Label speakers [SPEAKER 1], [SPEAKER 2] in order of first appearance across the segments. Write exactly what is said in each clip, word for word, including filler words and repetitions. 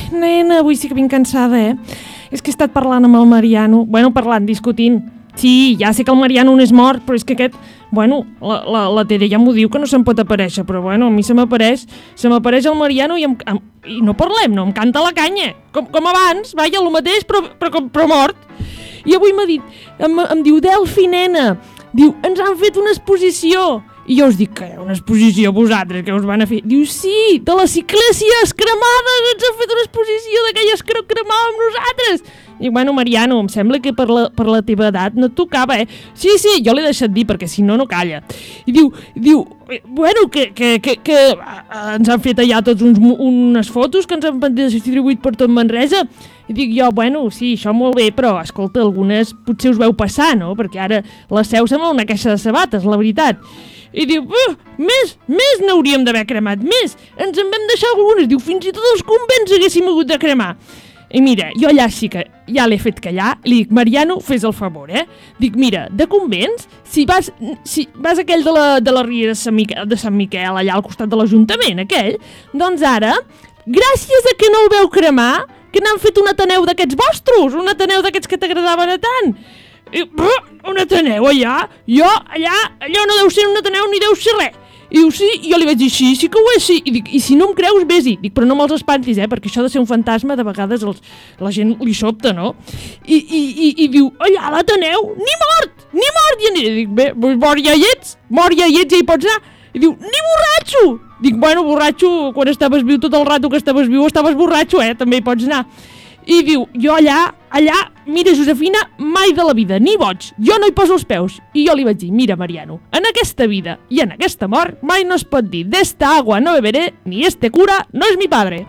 [SPEAKER 1] nena, avui sí que vinc cansada, eh? És que he estat parlant amb el Mariano, bueno, parlant, discutint. Sí, ja sé que el Mariano no és mort, però és que aquest, bueno, la, la, la Tere ja m'ho diu que no se'm pot aparèixer, però bueno, a mi se m'apareix, se m'apareix el Mariano i, em, em, i no parlem, no, em canta la canya, com, com abans, vaja, el mateix, però, però, però mort. I avui m'ha dit, em, em diu, Delfi, nena, diu, ens han fet una exposició. I jo us dic, que una exposició vosaltres, que us van a fer? Diu, sí, de les ciclèsies cremades, ens han fet una exposició d'aquelles que cremàvem nosaltres. I bueno, Mariano, em sembla que per la, per la teva edat no et tocava, eh? Sí, sí, jo l'he deixat dir, perquè si no, no calla. I diu, diu bueno, que, que, que, que ens han fet allà tots uns, unes fotos que ens han distribuït per tot Manresa. I dic jo, bueno, sí, això molt bé, però, escolta, algunes potser us veu passar, no? Perquè ara la Seu sembla una caixa de sabates, la veritat. I diu, uh, més, més n'hauríem d'haver cremat, més. Ens en vam deixar algunes, diu, fins i tot els convents haguéssim hagut de cremar. I mira, jo allà sí que ja l'he fet callar, li dic, Mariano, fes el favor, eh? Dic, mira, de convents, si vas, si vas aquell de la, de la Riera de Sant Miquel, de Sant Miquel, allà al costat de l'Ajuntament, aquell, doncs ara, gràcies a que no el veu cremar, que n'han fet un Ateneu d'aquests vostres, un Ateneu d'aquests que t'agradaven a tant. I, un Ateneu allà, jo allà, allò no deu ser un Ateneu ni deu ser res. I diu, sí, i jo li vaig dir, sí, sí que ho és, sí. I dic, i si no em creus, vés-hi. Dic, però no me'ls espantis, eh, perquè això de ser un fantasma de vegades els, la gent li sobta, no? I, i, i, i diu, allà a l'Ateneu, ni mort, ni mort. I dic, bé, mort ja hi ets, mort ja hi ets, ja hi pots anar. I diu, ni borratxo. Dic, bueno, borratxo, quan estaves viu tot el rato que estaves viu, estaves borratxo, eh, també hi pots anar. I diu, jo allà, allà, mira, Josefina, mai de la vida, ni boig, jo no hi poso els peus. I jo li vaig dir, mira, Mariano, en aquesta vida i en aquesta mort mai no es pot dir d'esta agua no beberé, ni este cura no és mi padre.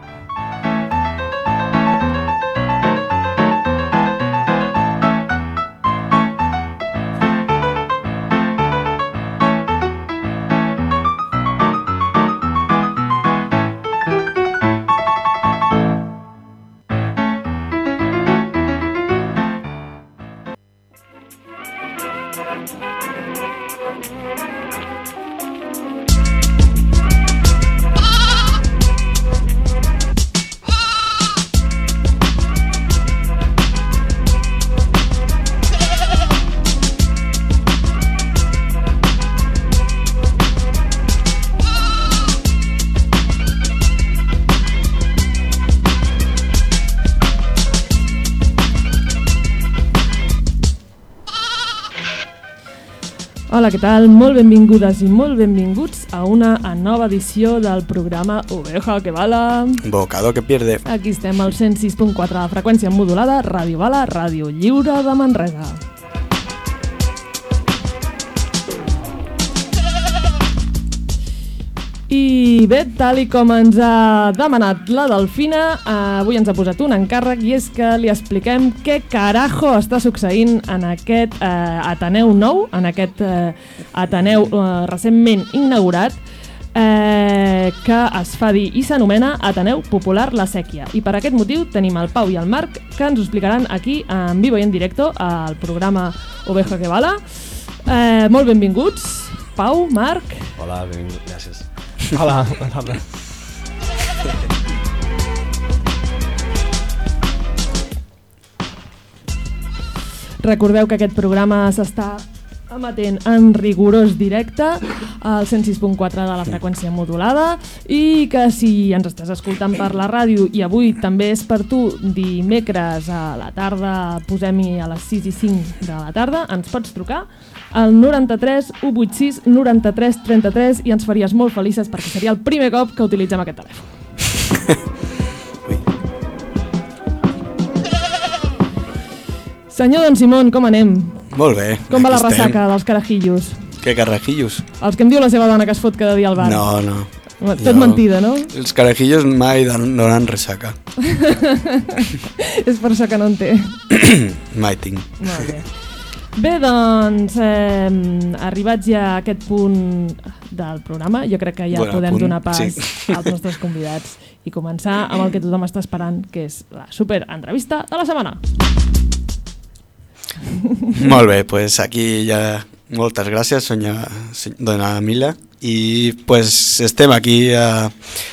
[SPEAKER 1] Hola, què tal? Molt benvingudes i molt benvinguts a una nova edició del programa Oveja que Bala.
[SPEAKER 2] Bocado que pierde.
[SPEAKER 1] Aquí estem al cent sis punt quatre de freqüència modulada, Ràdio Bala, Ràdio Lliure de Manresa. I bé, tal i com ens ha demanat la Delfina, eh, avui ens ha posat un encàrrec i és que li expliquem què carajo està succeint en aquest eh, Ateneu nou, en aquest eh, Ateneu eh, recentment inaugurat, eh, que es fa dir i s'anomena Ateneu Popular La Sèquia. I per aquest motiu tenim el Pau i el Marc que ens ho explicaran aquí en vivo i en directo al programa Oveja que Bala. Eh, molt benvinguts, Pau, Marc.
[SPEAKER 3] Hola, benvingut, gràcies. Hola, hola.
[SPEAKER 1] Recordeu que aquest programa s'està emetent en rigorós directe al cent sis punt quatre de la freqüència modulada i que si ens estàs escoltant per la ràdio i avui també és per tu dimecres a la tarda, posem-hi a les sis i cinc de la tarda, ens pots trucar al noranta-tres u vuitanta-sis noranta-tres trenta-tres i ens faries molt felices perquè seria el primer cop que utilitzem aquest telèfon. Senyor Don Simón, com anem?
[SPEAKER 2] Molt bé.
[SPEAKER 1] Com va la ressaca dels carajillos?
[SPEAKER 2] Què carajillos?
[SPEAKER 1] Els que em diu la seva dona que es fot cada dia al bar.
[SPEAKER 2] No, no.
[SPEAKER 1] Tot no. Mentida, no?
[SPEAKER 2] Els carajillos mai donen ressaca.
[SPEAKER 1] És per això que no en té.
[SPEAKER 2] Mai tinc.
[SPEAKER 1] Molt bé. Bé, doncs, eh, arribats ja a aquest punt del programa, jo crec que ja bueno, podem punt, donar pas sí. als nostres convidats i començar amb el que tothom està esperant, que és la super entrevista de la setmana.
[SPEAKER 2] Molt bé, pues aquí ja moltes gràcies, senyora, dona Mila, i pues estem aquí a,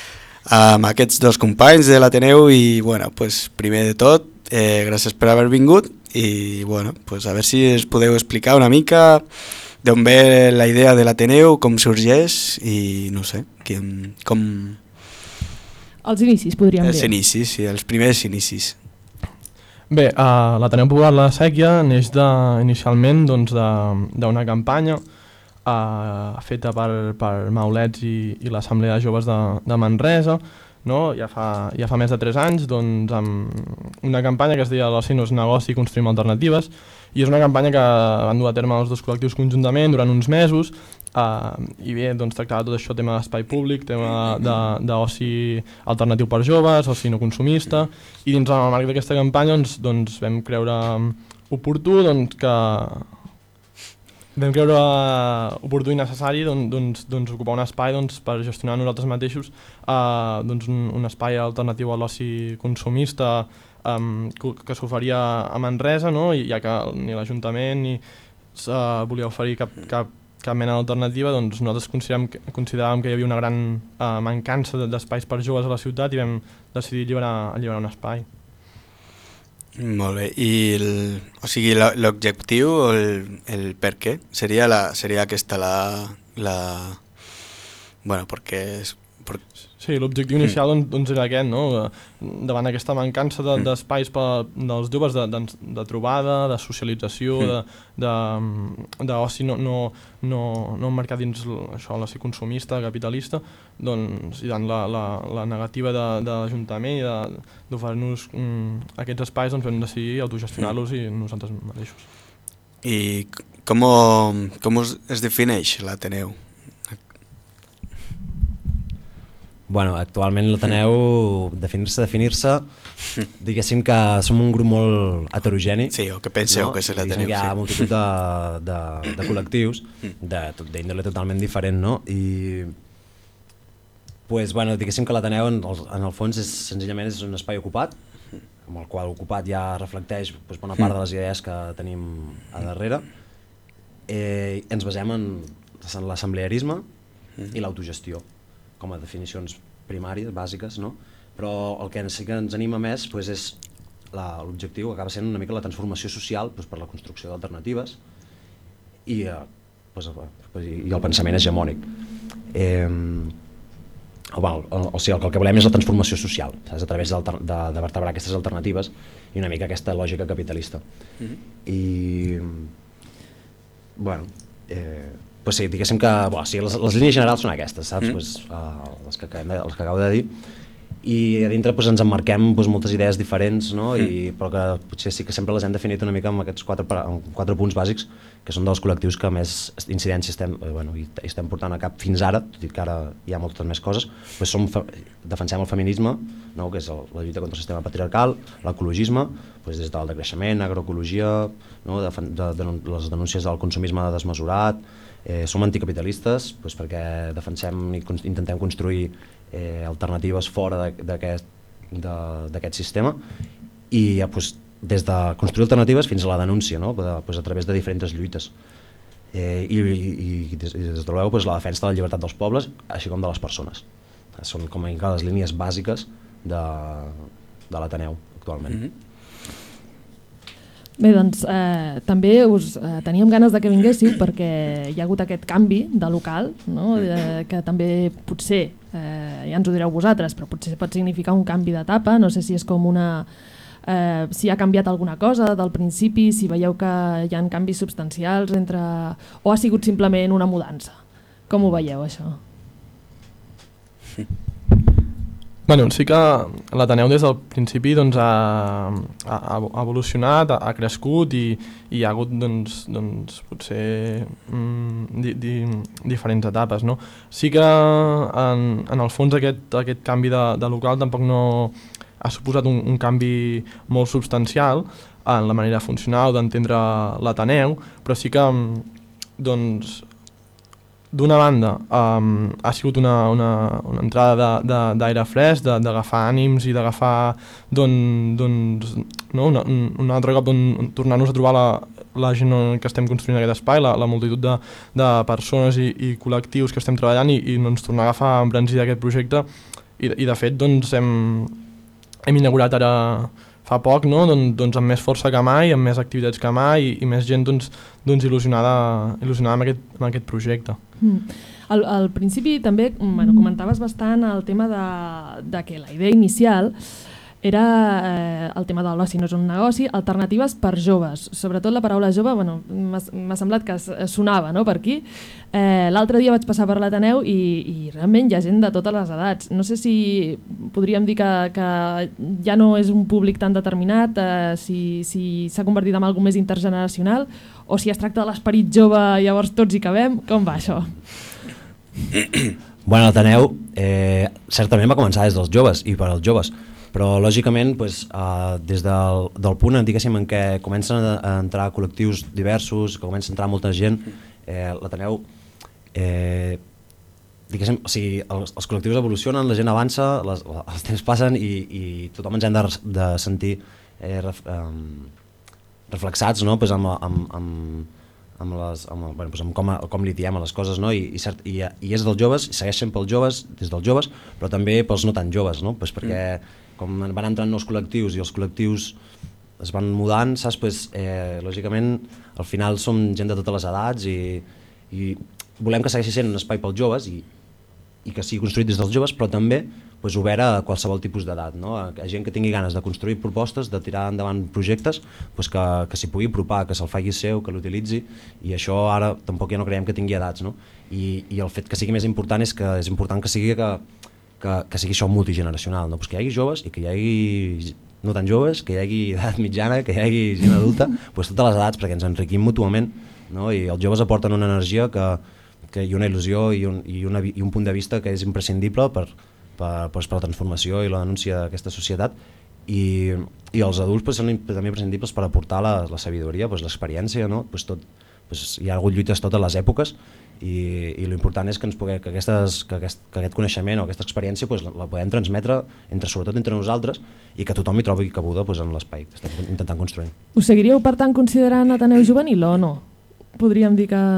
[SPEAKER 2] amb aquests dos companys de l'Ateneu i, bueno, pues, primer de tot, eh, gràcies per haver vingut i, bueno, pues, a veure si es podeu explicar una mica d'on ve la idea de l'Ateneu, com sorgeix i, no sé, quin, com...
[SPEAKER 1] Els inicis, podríem dir.
[SPEAKER 2] Els inicis, sí, els primers inicis.
[SPEAKER 3] Bé, uh, l'Ateneu Popular La Sèquia neix de, inicialment doncs, d'una campanya uh, feta per, per Maulets i, i l'Assemblea de Joves de, de Manresa, no? ja, fa, ja fa més de tres anys, doncs, amb una campanya que es deia l'oci no és negoci, construïm alternatives, i és una campanya que van dur a terme els dos col·lectius conjuntament durant uns mesos, uh, i bé, doncs, tractava tot això, tema d'espai públic, tema d'oci alternatiu per joves, oci no consumista, i dins el marc d'aquesta campanya doncs, doncs, vam creure oportú doncs, que vam creure oportú i necessari doncs, doncs, doncs, ocupar un espai doncs, per gestionar nosaltres mateixos uh, doncs, un, un espai alternatiu a l'oci consumista um, que, que s'oferia a Manresa, no? I ja que ni l'Ajuntament ni uh, volia oferir cap, cap, cap mena d'alternativa, doncs nosaltres consideràvem, consideràvem que hi havia una gran uh, mancança d'espais per joves a la ciutat i vam decidir alliberar, alliberar un espai.
[SPEAKER 2] Molt bé, i el, o sigui, l'objectiu o el, el per què seria, la, seria aquesta la, la... Bueno, perquè... És, per...
[SPEAKER 3] Sí, l'objectiu inicial mm. doncs, doncs era aquest, no? Davant aquesta mancança d'espais de, mm. dels joves de, de, de trobada, de socialització, mm. d'oci no, no, no, no emmarcar dins això, l'oci consumista, capitalista, doncs, i tant la, la, la negativa de, de l'Ajuntament i d'oferir-nos mm, aquests espais, doncs vam decidir autogestionar-los mm. i nosaltres mateixos.
[SPEAKER 2] I com, com es, es defineix l'Ateneu?
[SPEAKER 4] Bueno, actualment l'Ateneu, definir-se, definir-se, diguéssim que som un grup molt heterogeni.
[SPEAKER 2] Sí, o que penseu no? que és l'Ateneu.
[SPEAKER 4] Hi ha sí. multitud de, de, de col·lectius d'índole totalment diferent, no? I pues, bueno, diguéssim que l'Ateneu en, en el fons és, senzillament és un espai ocupat, amb el qual ocupat ja reflecteix pues, bona part de les idees que tenim a darrere. Eh, ens basem en l'assemblearisme i l'autogestió com a definicions primàries, bàsiques, no? Però el que sí que ens anima més pues, és l'objectiu, acaba sent una mica la transformació social pues, per la construcció d'alternatives i, eh, pues, pues, i el pensament hegemònic. Eh, o, bueno, o, o sigui, el, el que volem és la transformació social, saps? A través de, de vertebrar aquestes alternatives i una mica aquesta lògica capitalista. Mm-hmm. I, bueno, eh, pues sí, diguéssim que bo, sí, les, les línies generals són aquestes, saps? Mm. Pues, uh, les, que, les que acabo de dir. I a dintre pues, ens emmarquem pues, moltes idees diferents, no? Mm. I, però que potser sí que sempre les hem definit una mica amb aquests quatre, amb quatre punts bàsics, que són dels col·lectius que més incidència estem, eh, bueno, i estem portant a cap fins ara, tot i que ara hi ha moltes més coses. Pues som, defensem el feminisme, no? Que és el, la lluita contra el sistema patriarcal, l'ecologisme, pues, des del decreixement, agroecologia, no? de, de, de, de les denúncies del consumisme desmesurat. Eh, som anticapitalistes pues, perquè defensem i con intentem construir eh, alternatives fora d'aquest sistema i pues, des de construir alternatives fins a la denúncia, no? pues, a través de diferents lluites. Eh, i, i, i des, i des de l'Eu pues, la defensa de la llibertat dels pobles així com de les persones. Són com a les línies bàsiques de, de l'Ateneu actualment. Mm-hmm.
[SPEAKER 1] Bé, doncs eh, també us eh, teníem ganes de que vinguéssiu perquè hi ha hagut aquest canvi de local, no? eh, que també potser, eh, ja ens ho direu vosaltres, però potser pot significar un canvi d'etapa, no sé si és com una... Eh, si ha canviat alguna cosa del principi, si veieu que hi ha canvis substancials entre... o ha sigut simplement una mudança. Com ho veieu, això?
[SPEAKER 3] Bueno, sí que l'Ateneu des del principi doncs, ha, ha evolucionat, ha crescut i, i hi ha hagut doncs, doncs, potser mm, di, di, diferents etapes. No? Sí que en, en el fons aquest, aquest canvi de, de local tampoc no ha suposat un, un canvi molt substancial en la manera de funcionar o d'entendre l'Ateneu, però sí que doncs, d'una banda um, ha sigut una, una, una entrada d'aire fresc, d'agafar ànims i d'agafar doncs, no? un, un altre cop tornar-nos a trobar la, la gent que estem construint aquest espai, la, la multitud de, de persones i, i col·lectius que estem treballant i, i doncs, tornar a agafar embranzida aquest projecte i, i de fet doncs, hem, hem inaugurat ara fa poc, no? doncs, doncs amb més força que mai, amb més activitats que mai i, i més gent doncs, doncs il·lusionada, il·lusionada amb, aquest, amb aquest projecte.
[SPEAKER 1] Mm. Al, al principi també bueno, comentaves bastant el tema de, de que la idea inicial era eh, el tema de l'oci no és un negoci, alternatives per joves. Sobretot la paraula jove, bueno, m'ha semblat que sonava, no?, per aquí. Eh, L'altre dia vaig passar per l'Ateneu i, i realment hi ha gent de totes les edats. No sé si podríem dir que, que ja no és un públic tan determinat, eh, si s'ha si convertit en alguna més intergeneracional, o si es tracta de l'esperit jove i llavors tots hi cabem. Com va això?
[SPEAKER 4] Bueno, l'Ateneu eh, certament va començar des dels joves i per als joves, però lògicament pues, eh, des del, del punt diguéssim, en què comencen a, a entrar col·lectius diversos, que comença a entrar molta gent, eh, l'Ateneu, eh, diguéssim, o sigui, els, els col·lectius evolucionen, la gent avança, les, els temps passen i, i tothom ens hem de, de sentir eh, ref, eh, reflexats, no?, pues, amb, amb, amb, amb, les, amb, bueno, pues amb com, com li diem a les coses, no? I, i, cert, i, i és dels joves, segueix sent pels joves, des dels joves, però també pels no tan joves, no? Pues perquè com van entrant nous col·lectius i els col·lectius es van mudant, saps? Pues, eh, lògicament, al final som gent de totes les edats i, i volem que segueixi sent un espai pels joves i, i que sigui construït des dels joves, però també pues, obert a qualsevol tipus d'edat, no? A, a gent que tingui ganes de construir propostes, de tirar endavant projectes, pues, que, que s'hi pugui apropar, que se'l faci seu, que l'utilitzi, i això ara tampoc ja no creiem que tingui edats, no? I, i el fet que sigui més important és que és important que sigui que, que, que sigui això multigeneracional, no? Pues que hi hagi joves i que hi hagi no tan joves, que hi hagi edat mitjana, que hi hagi gent adulta, pues totes les edats, perquè ens enriquim mútuament, no? I els joves aporten una energia que, que, i una il·lusió i un, i, una, i un punt de vista que és imprescindible per, per, per la transformació i la denúncia d'aquesta societat, i, i els adults pues, són també imprescindibles per aportar la, la sabidoria, pues, l'experiència, no? Pues tot, pues, hi ha hagut lluites totes les èpoques i, i l'important és que, ens pugui, que, aquestes, que, aquest, que aquest coneixement o aquesta experiència pues, la, la podem transmetre entre, sobretot entre nosaltres i que tothom hi trobi cabuda pues, en l'espai que estem intentant construir.
[SPEAKER 1] Us seguiríeu per tant considerant Ateneu Juvenil o no? Podríem dir que...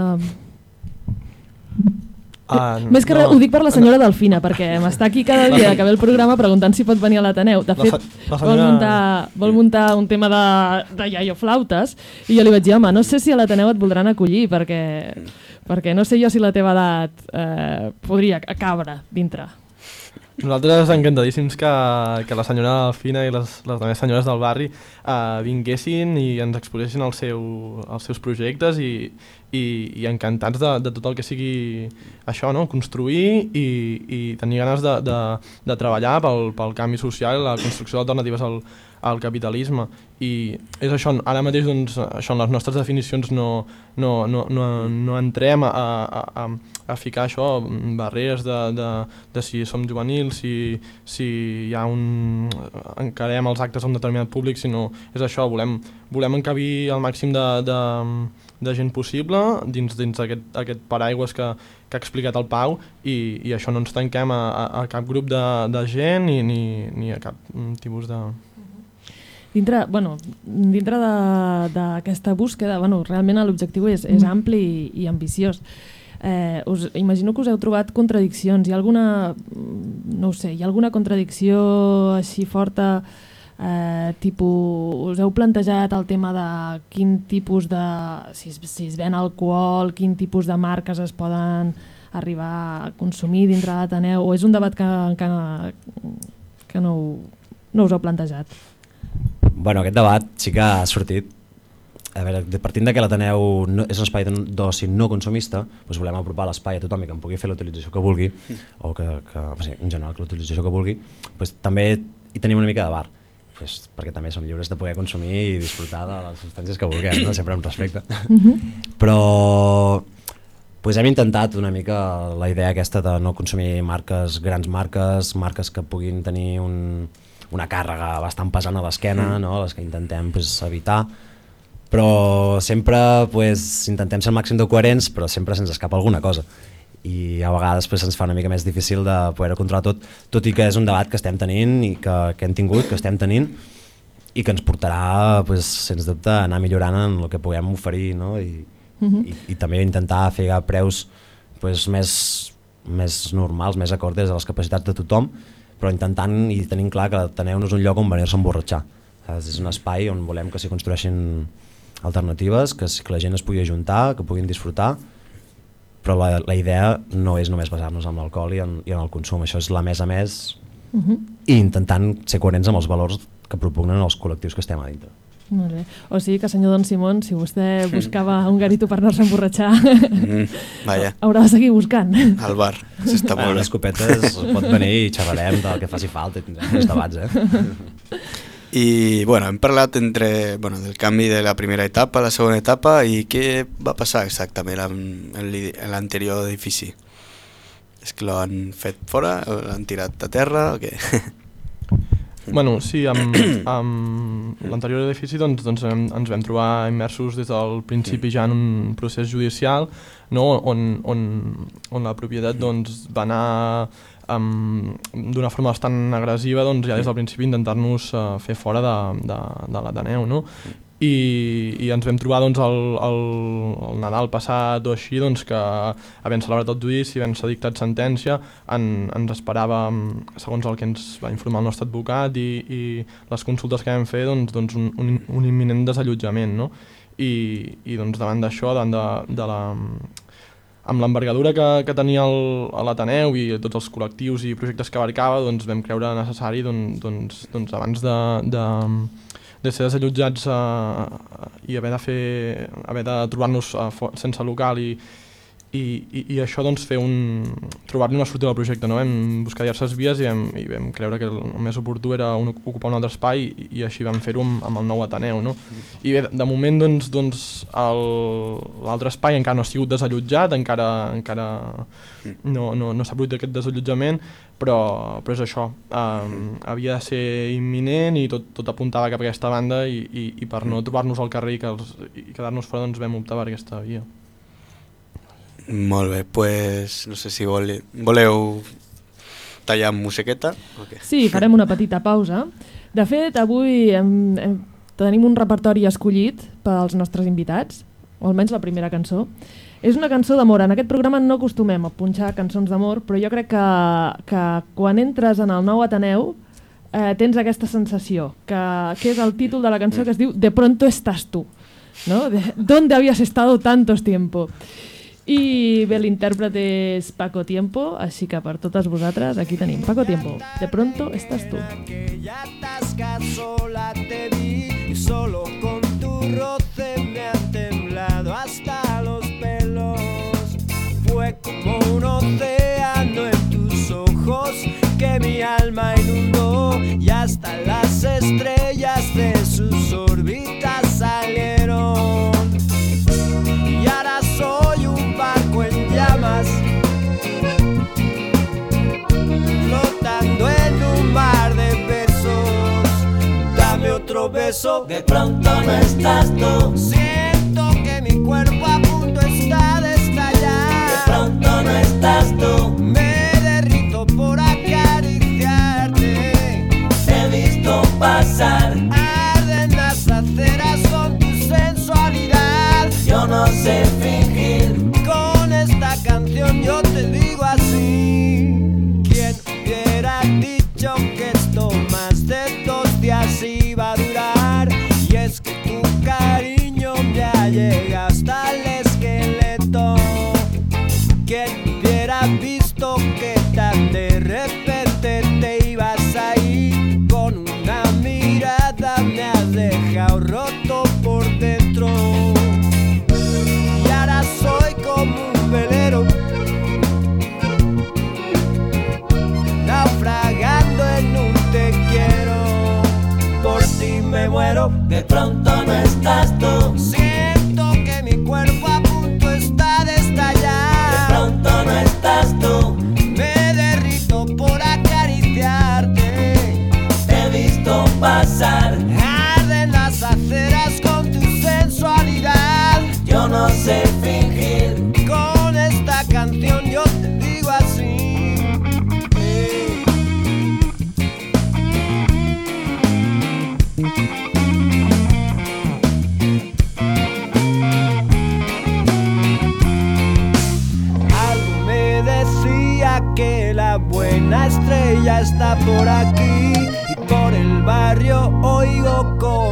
[SPEAKER 1] Uh, Més que no, res, ho dic per la senyora no. Delfina, perquè m'està aquí cada dia que ve el programa preguntant si pot venir a l'Ateneu. De fet, la, la senyora... vol, muntar, vol muntar un tema de, de iaio-flautes i jo li vaig dir, home, no sé si a l'Ateneu et voldran acollir, perquè, perquè no sé jo si la teva edat eh, podria cabre dintre.
[SPEAKER 3] Nosaltres encantadíssims que, que la senyora Delfina i les, les altres senyores del barri eh, vinguessin i ens exposessin el seu, els seus projectes i, i, i encantats de, de tot el que sigui això, no? Construir i, i tenir ganes de, de, de treballar pel, pel canvi social i la construcció d'alternatives al, al capitalisme. I és això, ara mateix doncs, això, en les nostres definicions no, no, no, no, no entrem a, a, a, a ficar això, barreres de, de, de si som juvenils, si, si hi ha un... encarem els actes a un determinat públic, sinó és això, volem, volem encabir el màxim de, de, de gent possible dins, dins aquest, aquest paraigües que, que ha explicat el Pau i, i això no ens tanquem a, a, a cap grup de, de gent ni, ni, ni a cap tipus de...
[SPEAKER 1] Dintre, bueno, dintre d'aquesta búsqueda, bueno, realment l'objectiu és, és ampli i, i ambiciós. Eh, us, imagino que us heu trobat contradiccions. Hi ha alguna, no ho sé, hi ha alguna contradicció així forta, eh, tipus, us heu plantejat el tema de quin tipus de, si es, si es ven alcohol, quin tipus de marques es poden arribar a consumir dintre l'Ateneu, o és un debat que, que, que no, no us heu plantejat?
[SPEAKER 4] Bueno, aquest debat sí que ha sortit. A veure, partint de que l'Ateneu no, és un espai d'oci no consumista, doncs volem apropar l'espai a tothom i que en pugui fer la utilització que vulgui, o que, que o sigui, en general que l'utilització que vulgui, doncs també hi tenim una mica de bar, doncs, perquè també som lliures de poder consumir i disfrutar de les substàncies que vulguem, no? Sempre amb respecte. Però doncs hem intentat una mica la idea aquesta de no consumir marques, grans marques, marques que puguin tenir un... una càrrega bastant pesant a l'esquena, no? Les que intentem pues, evitar, però sempre pues, intentem ser el màxim de coherents, però sempre se'ns escapa alguna cosa i a vegades pues, ens fa una mica més difícil de poder controlar tot, tot i que és un debat que estem tenint i que, que hem tingut, que estem tenint i que ens portarà, pues, sens dubte, a anar millorant en el que puguem oferir, no? I, uh-huh. i, i també intentar fer preus pues, més, més normals, més acordes a les capacitats de tothom, però intentant i tenint clar que l'Ateneu no és un lloc on venir-se a emborratxar. És un espai on volem que s'hi construeixin alternatives, que, que la gent es pugui ajuntar, que puguin disfrutar, però la, la idea no és només basar-nos en l'alcohol i, en, i en el consum, això és la més a més, uh -huh. i intentant ser coherents amb els valors que propugnen els col·lectius que estem a dintre.
[SPEAKER 1] Molt bé. O sigui que, senyor Don Simón, si vostè buscava un garito per anar-se a emborratxar,
[SPEAKER 2] mm, vaya.
[SPEAKER 1] haurà de seguir buscant.
[SPEAKER 2] Al bar, s'està molt bé.
[SPEAKER 4] Les copetes pot venir i xerrarem del que faci falta i tindrem uns debats, eh?
[SPEAKER 2] I bueno, hem parlat entre, bueno, del canvi de la primera etapa a la segona etapa i què va passar exactament amb, en l'anterior edifici. És que l'han fet fora o l'han tirat a terra o què?
[SPEAKER 3] Bueno, sí, amb, amb l'anterior edifici doncs, doncs hem, ens vam trobar immersos des del principi ja en un procés judicial, no? on, on, on la propietat doncs, va anar um, d'una forma bastant agressiva doncs, ja des del principi intentar-nos uh, fer fora de, de, de l'Ateneu, no? I, i ens vam trobar doncs, el, el, el Nadal passat o així doncs, que havent celebrat el judici, havent s'ha dictat sentència, en, ens esperava, segons el que ens va informar el nostre advocat i, i les consultes que vam fer, doncs, doncs un, un, un imminent desallotjament, no? I, i doncs, davant d'això, davant de, de la, amb l'envergadura que, que tenia l'Ateneu i tots els col·lectius i projectes que abarcava, doncs, vam creure necessari doncs, doncs, doncs, abans de, de de ser desallotjats uh, i haver de fer haver de trobar-nos uh, sense local i, i, i, i això doncs fer un trobar-li una sortida al projecte, no? Vam buscar diverses vies i vam, i vam creure que el més oportú era un, ocupar un altre espai i, i així vam fer-ho amb, amb el nou Ateneu, no? I bé, de moment doncs, doncs l'altre espai encara no ha sigut desallotjat, encara, encara no, no, no s'ha produït aquest desallotjament, però, però és això, um, havia de ser imminent i tot, tot apuntava cap a aquesta banda i, i, i per no trobar-nos al carrer i, que els, i quedar-nos fora doncs vam optar per aquesta via.
[SPEAKER 2] Molt bé, pues no sé si vole, voleu tallar amb musiqueta o què?
[SPEAKER 1] Sí, farem una petita pausa. De fet, avui hem, hem, tenim un repertori escollit pels nostres invitats, o almenys la primera cançó. És una cançó d'amor. En aquest programa no acostumem a punxar cançons d'amor, però jo crec que, que quan entres en el nou Ateneu eh, tens aquesta sensació, que, que és el títol de la cançó que es diu De pronto estás tú, ¿no? De, ¿Dónde habías estado tantos tiempo? I bé, l'intèrpret és Paco Tiempo, així que per totes vosaltres aquí tenim Paco Tiempo, De pronto estás tú.
[SPEAKER 5] Sola te vi y solo con tu roce me han temblado hasta los pelos. Fue como un océano en tus ojos que mi alma inundó y hasta las estrellas de sus órbitas salieron. Y ahora soy un barco en llamas, flotando en un mar de besos. Dame otro beso,
[SPEAKER 6] de pronto no estás tú.
[SPEAKER 5] Siento que mi cuerpo a punto está de estallar.
[SPEAKER 6] De pronto no estás tú.
[SPEAKER 5] Me derrito por acariciarte.
[SPEAKER 6] Te he visto pasar.
[SPEAKER 5] Arden las aceras con tu sensualidad.
[SPEAKER 6] Yo no sé fingir.
[SPEAKER 5] Con esta canción yo te digo así. ¿Quién hubiera dicho que esto más de dos días iba a durar? Y es que tu cariño me ha llegado hasta el esqueleto. ¿Quién hubiera visto que tan de repente te ibas a ir? Con una mirada me has dejado roto por dentro. Y ahora soy como un velero, naufragando en un te quiero. Por ti me muero.
[SPEAKER 6] De pronto no estás tú.
[SPEAKER 5] Siento que mi cuerpo a punto está de estallar.
[SPEAKER 6] De pronto no estás tú.
[SPEAKER 5] Me derrito por acariciarte.
[SPEAKER 6] Te he visto pasar.
[SPEAKER 5] Arden las aceras con tu sensualidad.
[SPEAKER 6] Yo no sé fingir.
[SPEAKER 5] Con esta canción yo te digo así. Hey.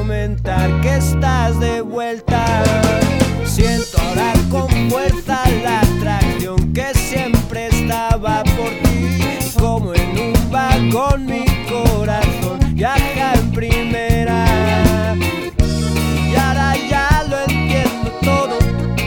[SPEAKER 5] comentar que estás de vuelta. Siento ahora con fuerza la atracción que siempre estaba por ti. Como en un vagón mi corazón viaja en primera. Y ahora ya lo entiendo todo.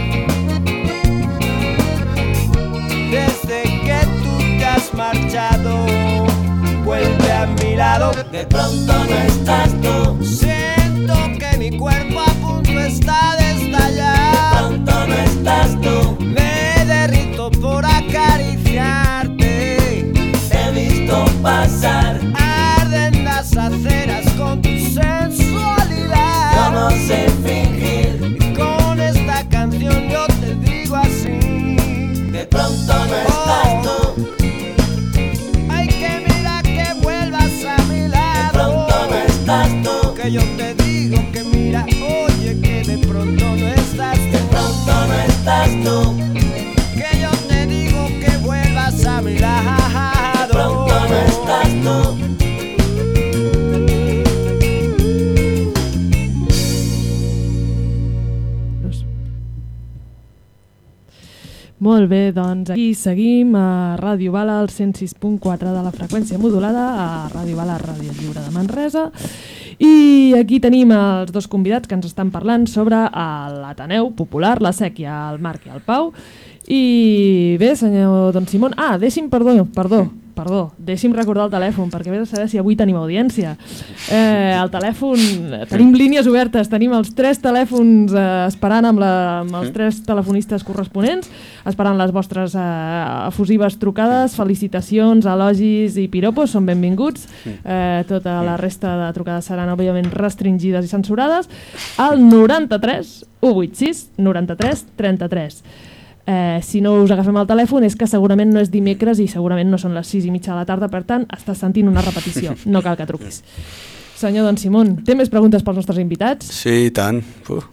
[SPEAKER 5] Desde que tú te has marchado, vuelve a mi lado.
[SPEAKER 6] De pronto no estás tú.
[SPEAKER 5] Siento que mi cuerpo a punto está de estallar.
[SPEAKER 6] De pronto no estás tú.
[SPEAKER 5] Me derrito por acariciarte.
[SPEAKER 6] Te he visto pasar.
[SPEAKER 5] Arden las aceras con tu sensualidad.
[SPEAKER 6] Yo no sé fingir.
[SPEAKER 5] Y con esta canción yo te digo así.
[SPEAKER 6] De pronto no estás tú.
[SPEAKER 5] Ay, que mira que vuelvas a mi lado.
[SPEAKER 6] De pronto no estás tú.
[SPEAKER 5] Que yo te digo que mira, oye, que de pronto no estás tú.
[SPEAKER 6] De pronto no estás tú.
[SPEAKER 5] Que yo te digo que vuelvas a mi lado.
[SPEAKER 6] De pronto no estás tú.
[SPEAKER 1] Molt bé, doncs aquí seguim a Ràdio Bala, al cent sis punt quatre de la freqüència modulada, a Ràdio Bala, Ràdio Lliure de Manresa. I aquí tenim els dos convidats que ens estan parlant sobre l'Ateneu Popular, la Sèquia, el Marc i el Pau. I bé, senyor Don Simón... Ah, deixi'm, perdó, perdó, perdó, deixi'm recordar el telèfon, perquè vés a saber si avui tenim audiència. Eh, el telèfon... Tenim línies obertes, tenim els tres telèfons eh, esperant amb, la, amb els tres telefonistes corresponents, esperant les vostres eh, efusives trucades, felicitacions, elogis i piropos, són benvinguts. Eh, tota la resta de trucades seran, òbviament, restringides i censurades. Al noranta-tres u vuitanta-sis noranta-tres trenta-tres. Eh, si no us agafem el telèfon és que segurament no és dimecres i segurament no són les sis i mitja de la tarda, per tant estàs sentint una repetició, no cal que truquis. Senyor Don Simón, té més preguntes pels nostres invitats?
[SPEAKER 2] Sí, i tant. Uh.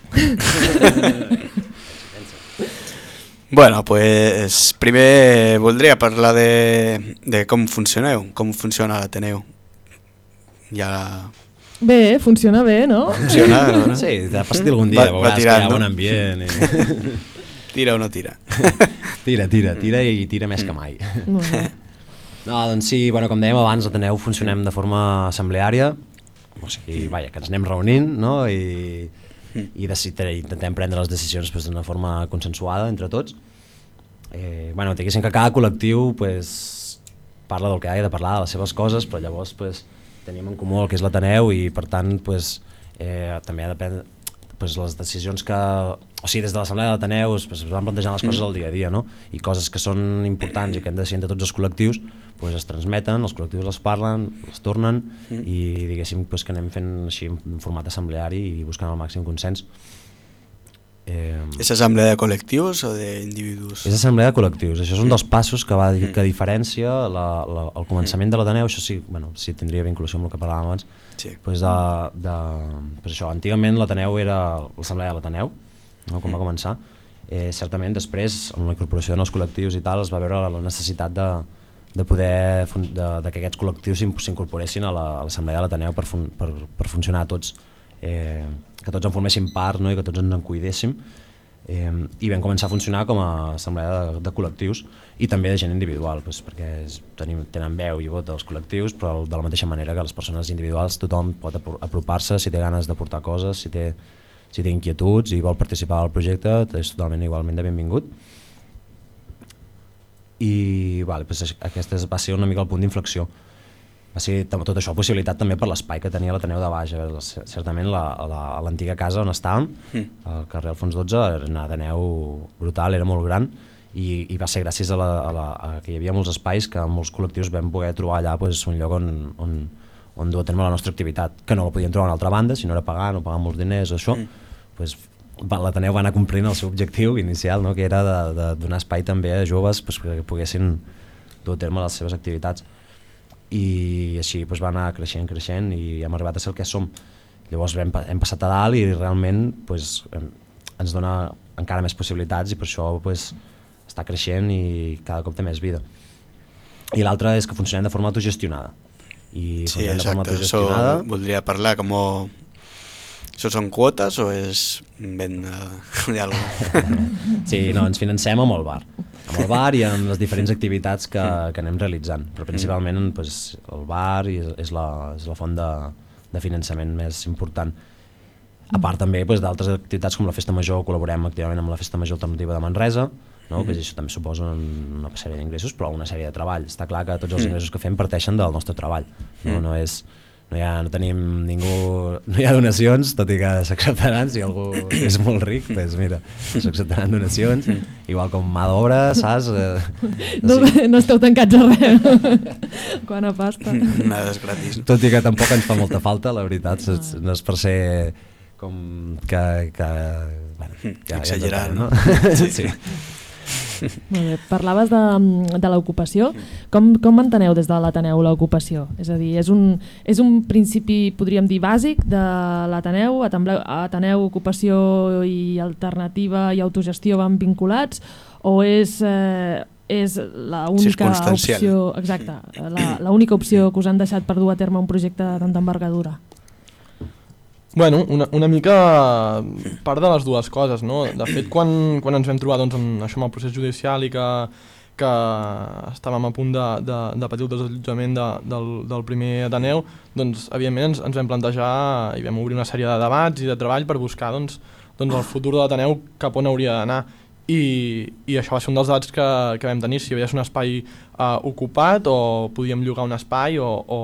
[SPEAKER 2] Bueno, pues primer voldria parlar de, de com funcioneu, com funciona l'Ateneu. Ja...
[SPEAKER 1] Bé, funciona bé, no?
[SPEAKER 2] Funciona, no?
[SPEAKER 4] Sí, t'ha passat algun dia,
[SPEAKER 2] Va- va
[SPEAKER 4] veuràs que
[SPEAKER 2] tirant,
[SPEAKER 4] hi ha
[SPEAKER 2] no?
[SPEAKER 4] bon ambient. I...
[SPEAKER 2] Tira o no tira?
[SPEAKER 4] Tira, tira, tira i tira més que mai.
[SPEAKER 1] Molt bé.
[SPEAKER 4] No, doncs sí, bueno, com dèiem abans, l'Ateneu funcionem de forma assembleària, o sigui, vaja, que ens anem reunint, no?, i, i decidir, intentem prendre les decisions pues, d'una forma consensuada entre tots. Eh, bueno, diguéssim que cada col·lectiu pues, parla del que ha de parlar, de les seves coses, però llavors pues, tenim en comú el que és l'Ateneu i per tant pues, eh, també ha de prendre pues, les decisions que... O sigui, des de l'Assemblea de l'Ateneu es, pues, es van plantejant les coses al dia a dia, no? I coses que són importants i que hem de decidir entre tots els col·lectius pues, es transmeten, els col·lectius les parlen, les tornen mm. i diguéssim pues, que anem fent així en format assembleari i buscant el màxim consens. Eh,
[SPEAKER 2] És assemblea de col·lectius o d'individus?
[SPEAKER 4] és assemblea de col·lectius, això és un dels passos que, va, que diferencia la, la, el començament de l'Ateneu, això sí, bueno, sí tindria vinculació amb el que parlàvem abans,
[SPEAKER 2] Sí.
[SPEAKER 4] pues de, de, pues això, antigament l'Ateneu era l'assemblea de l'Ateneu, no, com va començar. Eh, certament després, amb la incorporació de nous col·lectius i tal, es va veure la necessitat de, de poder fun de, de que aquests col·lectius s'incorporessin a l'assemblea de l'Ateneu per, fun per, per funcionar tots, eh, que tots en forméssim part, no, i que tots ens en cuidéssim. Eh, I vam començar a funcionar com a assemblea de, de col·lectius i també de gent individual, pues, perquè és, tenim, tenen veu i vot els col·lectius, però de la mateixa manera que les persones individuals tothom pot apropar-se si té ganes d'aportar coses, si té, si té inquietuds i vol participar al projecte, és totalment igualment de benvingut. I vale, pues, aquest va ser una mica el punt d'inflexió. Va ser tot això possibilitat també per l'espai que tenia l'Ateneu de Baix. Certament l'antiga casa on estàvem, al carrer Alfons dotze, era un Ateneu brutal, era molt gran i, i va ser gràcies a, la, a, la, a que hi havia molts espais que molts col·lectius vam poder trobar allà pues, un lloc on, on, on dur a terme la nostra activitat, que no la podíem trobar a una altra banda, si no era pagant o pagant molts diners o això, mm. pues, l'Ateneu va anar complint el seu objectiu inicial, no? Que era de, de donar espai també a joves pues, que poguessin dur a terme les seves activitats. I així pues, va anar creixent, creixent i hem arribat a ser el que som. Llavors hem, hem passat a dalt i realment pues, ens dona encara més possibilitats i per això pues, està creixent i cada cop té més vida. I l'altre és que funcionem de forma autogestionada. I
[SPEAKER 2] sí,
[SPEAKER 4] exacte, de forma autogestionada.
[SPEAKER 2] Això voldria parlar, com Això són quotes o és venda d'alguna?
[SPEAKER 4] Sí, no, ens financem amb el bar. Amb el bar i amb les diferents activitats que, que anem realitzant, però principalment pues, el bar és la, és la font de, de finançament més important. A part també pues, d'altres activitats com la Festa Major, col·laborem activament amb la Festa Major Alternativa de Manresa, no? Que això també suposa una sèrie d'ingressos, però una sèrie de treball. Està clar que tots els ingressos que fem parteixen del nostre treball, no, no és... No, hi ha, no tenim ningú, no hi ha donacions, tot i que s'acceptaran, si algú és molt ric, doncs mira, s'acceptaran donacions, igual com mà d'obra, saps? Eh,
[SPEAKER 1] no, sí. No esteu tancats a res, quan a pasta.
[SPEAKER 2] Nada és gratis.
[SPEAKER 4] Tot i que tampoc ens fa molta falta, la veritat, no és per ser com que... que, bueno, que
[SPEAKER 2] exagerat,
[SPEAKER 4] no? Sí, sí.
[SPEAKER 7] Molt bé. Parlaves de, de l'ocupació. Com, com enteneu des de l'Ateneu l'ocupació? És a dir, és un, és un principi, podríem dir, bàsic de l'Ateneu? Ateneu, ocupació i alternativa i autogestió van vinculats? O és, eh, és l'única opció, exacte, l'única opció que us han deixat per dur a terme un projecte de tanta envergadura?
[SPEAKER 3] Bueno, una, una mica part de les dues coses, no? De fet, quan, quan ens vam trobar doncs, en, això, amb el procés judicial i que, que estàvem a punt de, de, de patir el desallotjament de, del, del primer Ateneu, doncs, evidentment ens, ens vam plantejar i vam obrir una sèrie de debats i de treball per buscar doncs, doncs, el futur de l'Ateneu cap on hauria d'anar. I, I això va ser un dels debats que, que vam tenir, si hi havia un espai uh, ocupat o podíem llogar un espai o, o,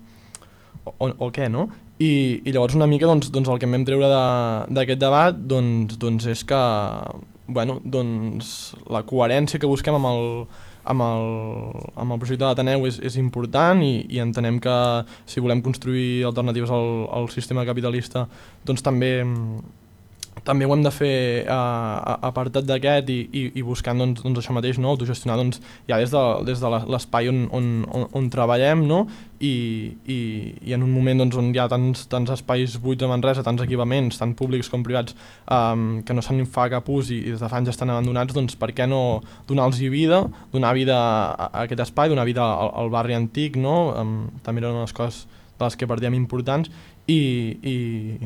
[SPEAKER 3] o, o què, no? I, i llavors una mica doncs, doncs el que em vam treure d'aquest de, debat doncs, doncs és que bueno, doncs, la coherència que busquem amb el, amb el, amb el projecte de l'Ateneu és, és important i, i entenem que si volem construir alternatives al, al sistema capitalista doncs també, també ho hem de fer uh, apartat d'aquest i, i, i buscant doncs, doncs això mateix, no? Autogestionar doncs, ja des de, des de l'espai on, on, on, on treballem, no? I, i, i en un moment doncs, on hi ha tants, tants espais buits a Manresa, tants equipaments, tant públics com privats, um, que no se'n fa cap ús i, i des de fa anys estan abandonats, doncs per què no donar-los vida, donar vida a, a aquest espai, donar vida al, al barri antic, no? Um, també era una de les coses de les que partíem importants i, i,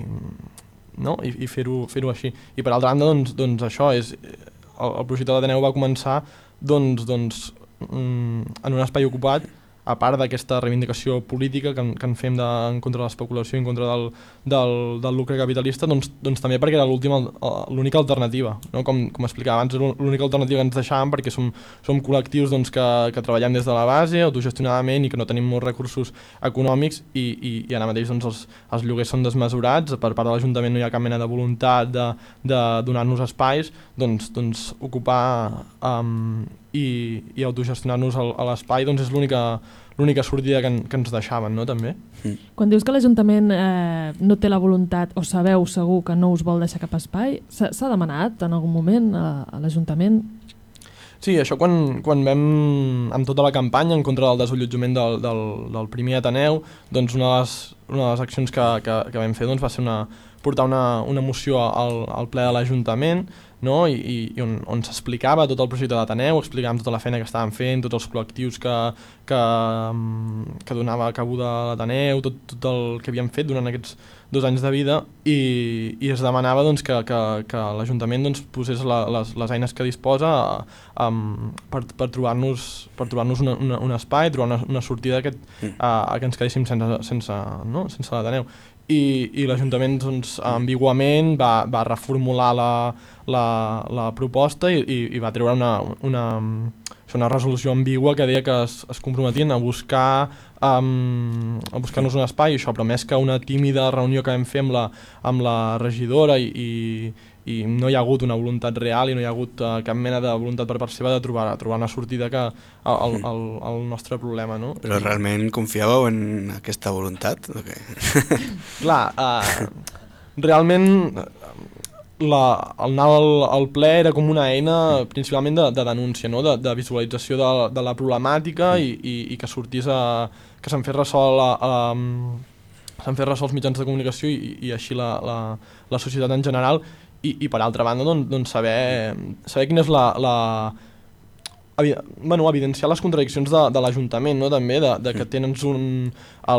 [SPEAKER 3] no? I, i fer-ho fer-ho així. I per altra banda, doncs, doncs això, és, el, el projecte de l'Ateneu va començar doncs, doncs, mm, en un espai ocupat, a part d'aquesta reivindicació política que en, que en fem de, en contra de l'especulació, en contra del, del, del lucre capitalista, doncs, doncs també perquè era l'única alternativa, no? Com, com explicava abans, l'única alternativa que ens deixàvem perquè som, som col·lectius doncs, que, que treballem des de la base, autogestionadament i que no tenim molts recursos econòmics i, i, i ara mateix doncs, els, els lloguers són desmesurats, per part de l'Ajuntament no hi ha cap mena de voluntat de, de donar-nos espais, doncs, doncs ocupar um, i, i autogestionar-nos a l'espai doncs és l'única l'única sortida que, en, que ens deixaven, no, també.
[SPEAKER 7] Quan dius que l'Ajuntament eh, no té la voluntat, o sabeu segur que no us vol deixar cap espai, s'ha demanat en algun moment a, a l'Ajuntament?
[SPEAKER 3] Sí, això quan, quan vam, amb tota la campanya en contra del desallotjament del, del, del primer Ateneu, doncs una de les, una de les accions que, que, que vam fer doncs, va ser una, portar una, una moció al, al ple de l'Ajuntament, no? I, i on, on s'explicava tot el projecte de l'Ateneu, explicàvem tota la feina que estàvem fent, tots els col·lectius que, que, que donava cabuda a l'Ateneu, tot, tot el que havíem fet durant aquests dos anys de vida i, i es demanava doncs, que, que, que l'Ajuntament doncs, posés la, les, les eines que disposa um, per, per trobar-nos per trobar-nos una, una, un espai, trobar una, una sortida aquest, a, a que ens quedéssim sense, sense, no? sense l'Ateneu. I, i l'Ajuntament doncs, ambiguament va, va reformular la, la, la proposta i, i, i va treure una, una, una resolució ambigua que deia que es, es comprometien a buscar um, a buscar-nos un espai, això, però més que una tímida reunió que vam fer amb la, amb la regidora i, i, i no hi ha hagut una voluntat real i no hi ha hagut uh, cap mena de voluntat per part seva de trobar, trobar una sortida que, al, al, al nostre problema, no?
[SPEAKER 2] Però realment confiàveu en aquesta voluntat? Okay.
[SPEAKER 3] Clar, uh, realment la, el anar al, al ple era com una eina principalment de, de denúncia, no? de, de visualització de, de la problemàtica i, i, i que sortís a, que se'n fes ressò a, a, a, se'n fes ressò els mitjans de comunicació i, i així la, la, la societat en general. I, i per altra banda doncs, doncs saber, saber quina és la, la, evi bueno, evidenciar les contradiccions de, de l'Ajuntament, no? També, de, de que tens un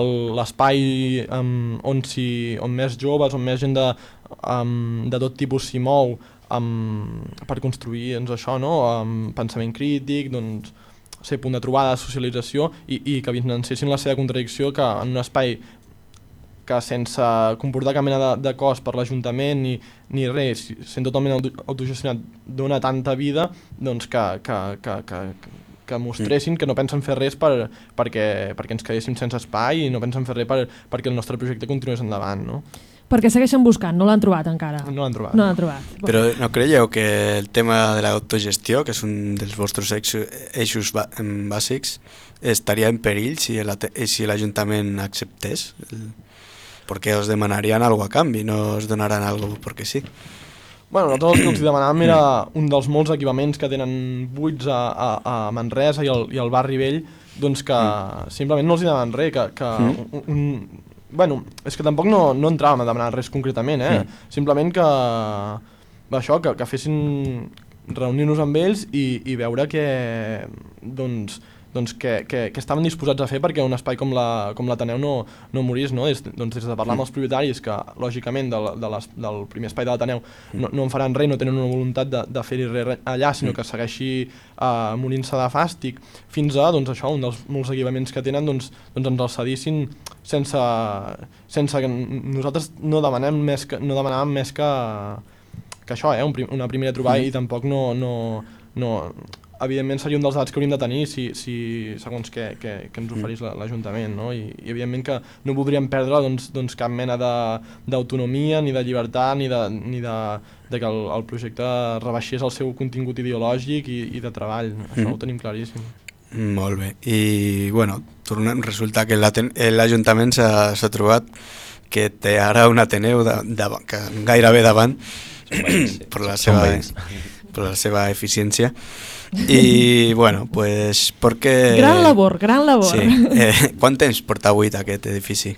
[SPEAKER 3] l'espai um, on, si, on més joves, on més gent de, um, de tot tipus s'hi mou um, per construir doncs, això, no? Um, pensament crític, doncs, ser punt de trobada, de socialització, i, i que evidenciessin la seva contradicció que en un espai que sense comportar cap mena de, de cost per l'Ajuntament ni, ni res, sent totalment autogestionat, dona tanta vida, doncs que, que, que, que, que mostressin que no pensen fer res per, perquè, perquè ens quedéssim sense espai i no pensen fer res per, perquè el nostre projecte continués endavant, no?
[SPEAKER 7] Perquè segueixen buscant, no l'han trobat encara.
[SPEAKER 3] No l'han trobat.
[SPEAKER 7] No l'han trobat.
[SPEAKER 2] Però no creieu que el tema de l'autogestió, que és un dels vostres eixos bàsics, estaria en perill si l'Ajuntament acceptés? Perquè us demanarien alguna cosa a canvi, no us donaran alguna cosa perquè sí.
[SPEAKER 3] Bueno, nosaltres el que els demanàvem era un dels molts equipaments que tenen buits a, a, a Manresa i al, i al barri vell, doncs que mm. simplement no els demanen res, que, que mm. un, un, bueno, és que tampoc no, no entràvem a demanar res concretament, eh? Mm. Simplement que, això, que, que fessin reunir-nos amb ells i, i veure que, doncs, doncs que, que, que estaven disposats a fer perquè un espai com l'Ateneu la, no, no morís, no? Des, doncs des de parlar amb els propietaris, que lògicament del, de les, del primer espai de l'Ateneu no, no en faran res, no tenen una voluntat de, de fer-hi res allà, sinó que segueixi uh, morint-se de fàstic, fins a doncs, això, un dels molts equipaments que tenen doncs, doncs ens els cedissin sense, sense que nosaltres no demanem més que, no demanàvem més que, que això, eh? Un prim, una primera trobada i tampoc no... no, no evidentment seria un dels debats que hauríem de tenir si, si, segons què, què, què ens oferís l'Ajuntament, no? I, i evidentment que no voldríem perdre doncs, doncs cap mena d'autonomia, ni de llibertat, ni de, ni de, de que el, el projecte rebaixés el seu contingut ideològic i, i de treball. Això mm. ho tenim claríssim.
[SPEAKER 2] Molt bé. I, bueno, tornem, resulta que l'Ajuntament s'ha trobat que té ara un Ateneu de, de, que gairebé davant per la seva, per la seva eficiència. I, bueno, pues, perquè...
[SPEAKER 7] Gran labor, gran labor.
[SPEAKER 2] Sí. Eh, quant temps porta buit aquest edifici?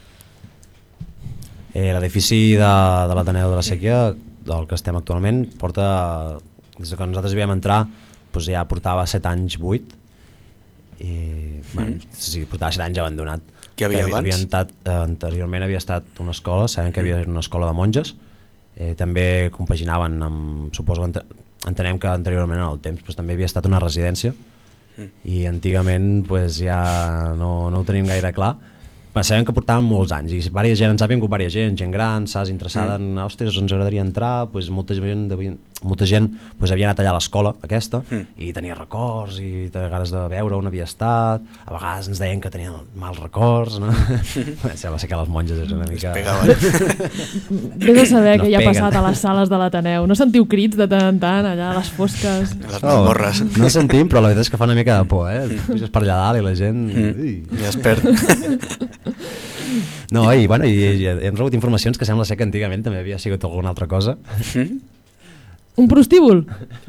[SPEAKER 4] Eh, L'edifici de, de l'Ateneu de la Sèquia, del que estem actualment, porta, des que nosaltres hi vam entrar, doncs ja portava set anys buit. I, bueno, mm. sí, portava set anys abandonat.
[SPEAKER 2] Què havia abans?
[SPEAKER 4] Havia estat, eh, anteriorment havia estat una escola, sabem que havia una escola de monges, eh, també compaginaven amb, suposo que entenem que anteriorment en el temps pues, també havia estat una residència mm. i antigament pues, ja no, no ho tenim gaire clar. Però sabem que portaven molts anys i diversa gent, ens ha vingut diversa gent, gent gran, saps, interessada mm. en, ostres, ens agradaria entrar, pues, molta gent, devia, molta gent pues, havia anat allà a l'escola aquesta mm. i tenia records i tenia ganes de veure on havia estat, a vegades ens deien que tenien mals records, no? Sembla ser que les monges és una mica...
[SPEAKER 7] Ves a saber no què hi ha passat a les sales de l'Ateneu, no sentiu crits de tant en tant allà a les fosques?
[SPEAKER 2] A les morres.
[SPEAKER 4] No, no sentim, però la veritat és que fa una mica de por, eh? Puges per allà dalt i la gent...
[SPEAKER 2] Mm. I es perd.
[SPEAKER 4] No, i, bueno, i, i hem rebut informacions que sembla ser que antigament també havia sigut alguna altra cosa.
[SPEAKER 2] Mm?
[SPEAKER 7] Un prostíbul?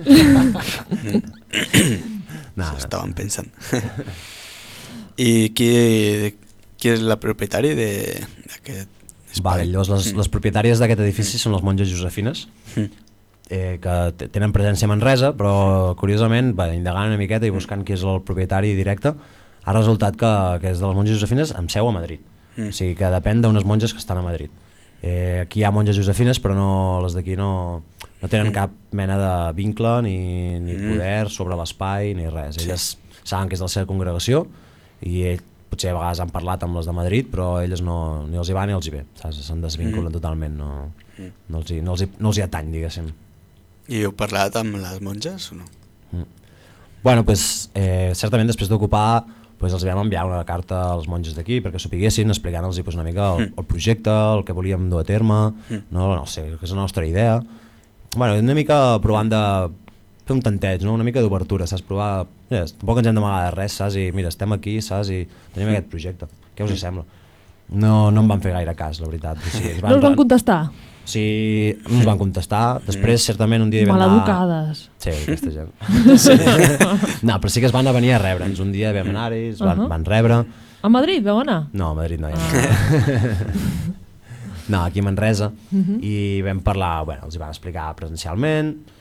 [SPEAKER 4] No,
[SPEAKER 2] estaven pensant. I qui, qui és la propietari d'aquest espai?
[SPEAKER 4] Vale, llavors les, les propietàries d'aquest edifici són les monges josefines,
[SPEAKER 2] mm.
[SPEAKER 4] eh, que tenen presència a Manresa, però curiosament, va, indagant una miqueta i buscant qui és el propietari directe, ha resultat que, que és de les monges josefines amb seu a Madrid. Mm. O sigui que depèn d'unes monges que estan a Madrid. Eh, aquí hi ha monges josefines, però no, les d'aquí no, no tenen mm. cap mena de vincle ni, ni mm. poder sobre l'espai ni res. Elles sí. saben que és de la seva congregació i ell, potser a vegades han parlat amb les de Madrid, però elles no, ni els hi va ni els hi ve. Se'n desvinculen mm. totalment, no, no, els hi, no, els hi, no els hi atany, diguéssim.
[SPEAKER 2] I heu parlat amb les monges o no?
[SPEAKER 4] Mm. Bueno, pues, eh, certament després d'ocupar pues els vam enviar una carta als monges d'aquí perquè s'ho piguessin, explicant-los pues, una mica el, el projecte, el que volíem dur a terme, mm. no, no sé, que és la nostra idea. Bueno, una mica provant de fer un tanteig, no? Una mica d'obertura, saps? Provar, mira, tampoc ens hem d'amagar de res, saps? I mira, estem aquí, saps? I tenim mm. aquest projecte. Què us hi sembla? No, no em van fer gaire cas, la veritat. O sigui,
[SPEAKER 7] van, no us van contestar?
[SPEAKER 4] Sí, no ens van contestar. Després, certament, un dia...
[SPEAKER 7] Maleducades.
[SPEAKER 4] Sí, aquesta gent. Sí. No, però sí que es van a venir a rebre'ns. Un dia vam anar-hi, es van, uh -huh. van rebre...
[SPEAKER 7] A Madrid vau anar?
[SPEAKER 4] No, a Madrid no hi ha. No, aquí a Manresa. Uh -huh. I vam parlar, bueno, els hi van explicar presencialment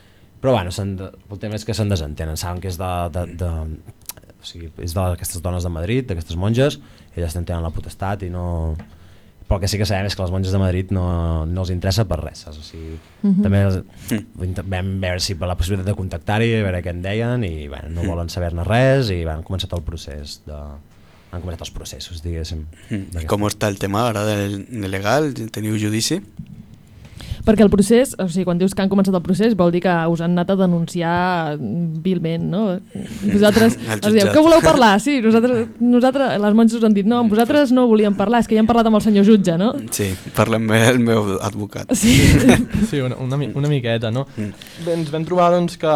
[SPEAKER 4] Però bueno, de, el tema és que se'n desentenen, saben que és de, de, de, o sigui, és d'aquestes dones de Madrid, d'aquestes monges, elles tenen la potestat i no... Però el que sí que sabem és que les monges de Madrid no, no els interessa per res, saps? O sigui, uh-huh. També vam veure si per la possibilitat de contactar-hi, a veure què en deien i bueno, no volen saber-ne res i han començat el procés de... han començat els processos, diguéssim.
[SPEAKER 2] I com està el tema ara del, del legal? Teniu judici?
[SPEAKER 7] Perquè el procés, o sigui, quan dius que han començat el procés vol dir que us han anat a denunciar vilment, no? Vosaltres els dieu, què voleu parlar? Sí, nosaltres, nosaltres, les monges us han dit, no, vosaltres no volíem parlar, és que ja hem parlat amb el senyor jutge, no?
[SPEAKER 2] Sí, parlem amb el meu advocat.
[SPEAKER 7] Sí,
[SPEAKER 3] sí una, una, una miqueta, no? Mm. Bé, ens vam trobar, doncs, que,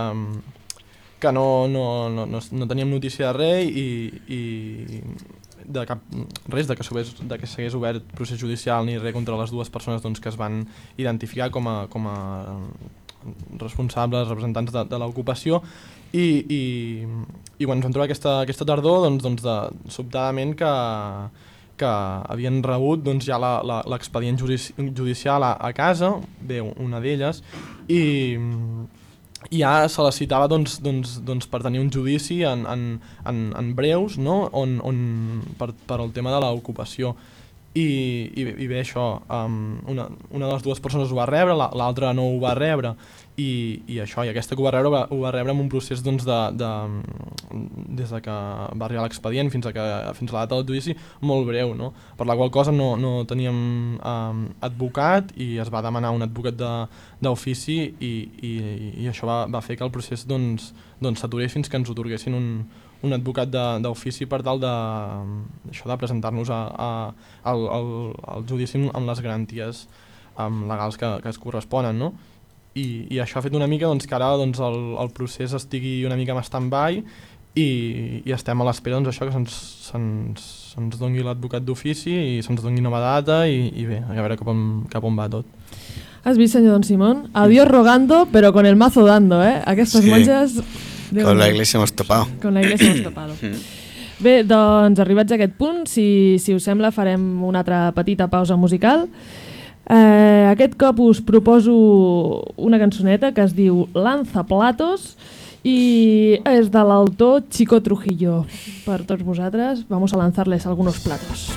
[SPEAKER 3] que no, no, no, no, no teníem notícia de res i... i de cap, res de que, sobés, de que s'hagués obert procés judicial ni res contra les dues persones doncs, que es van identificar com a, com a responsables, representants de, de l'ocupació i, i, i quan ens vam trobar aquesta, aquesta tardor doncs, doncs de, sobtadament que, que havien rebut doncs, ja l'expedient judici, judicial a, a casa, bé, una d'elles, i i ja se la citava doncs, doncs, doncs, per tenir un judici en, en, en, en breus, no? on, on, per, per al tema de l'ocupació. I, i, i bé, això, um, una, una de les dues persones ho va rebre, l'altra no ho va rebre, i, i això, i aquesta que ho va rebre, va, ho va rebre en un procés doncs, de, de, des de que va arribar l'expedient fins a, que, fins a la data del judici, molt breu, no? Per la qual cosa no, no teníem um, advocat i es va demanar un advocat d'ofici i, i, i això va, va fer que el procés doncs, doncs, s'aturés fins que ens otorguessin un, un advocat d'ofici per tal de, això, de presentar-nos a, a, al, al, al judici amb les garanties um, legals que, que es corresponen, no? I, i això ha fet una mica doncs, que ara doncs, el, el procés estigui una mica en stand-by i, i estem a l'espera doncs, això que se'ns se'ns se'ns doni l'advocat d'ofici i se'ns doni nova data i, i bé, a veure cap on, cap on va tot.
[SPEAKER 7] Has vist, senyor Don Simón? A Dios rogando, pero con el mazo dando, eh? Aquestes sí. monges...
[SPEAKER 2] Con la iglesia hemos topado.
[SPEAKER 7] Con la iglesia hemos topado. Bé, doncs arribats a aquest punt, si, si us sembla farem una altra petita pausa musical. Eh, aquest cop us proposo una cançoneta que es diu Lanza Platos i és de l'autor Chico Trujillo. Per tots vosaltres, vamos a lanzarles algunos platos.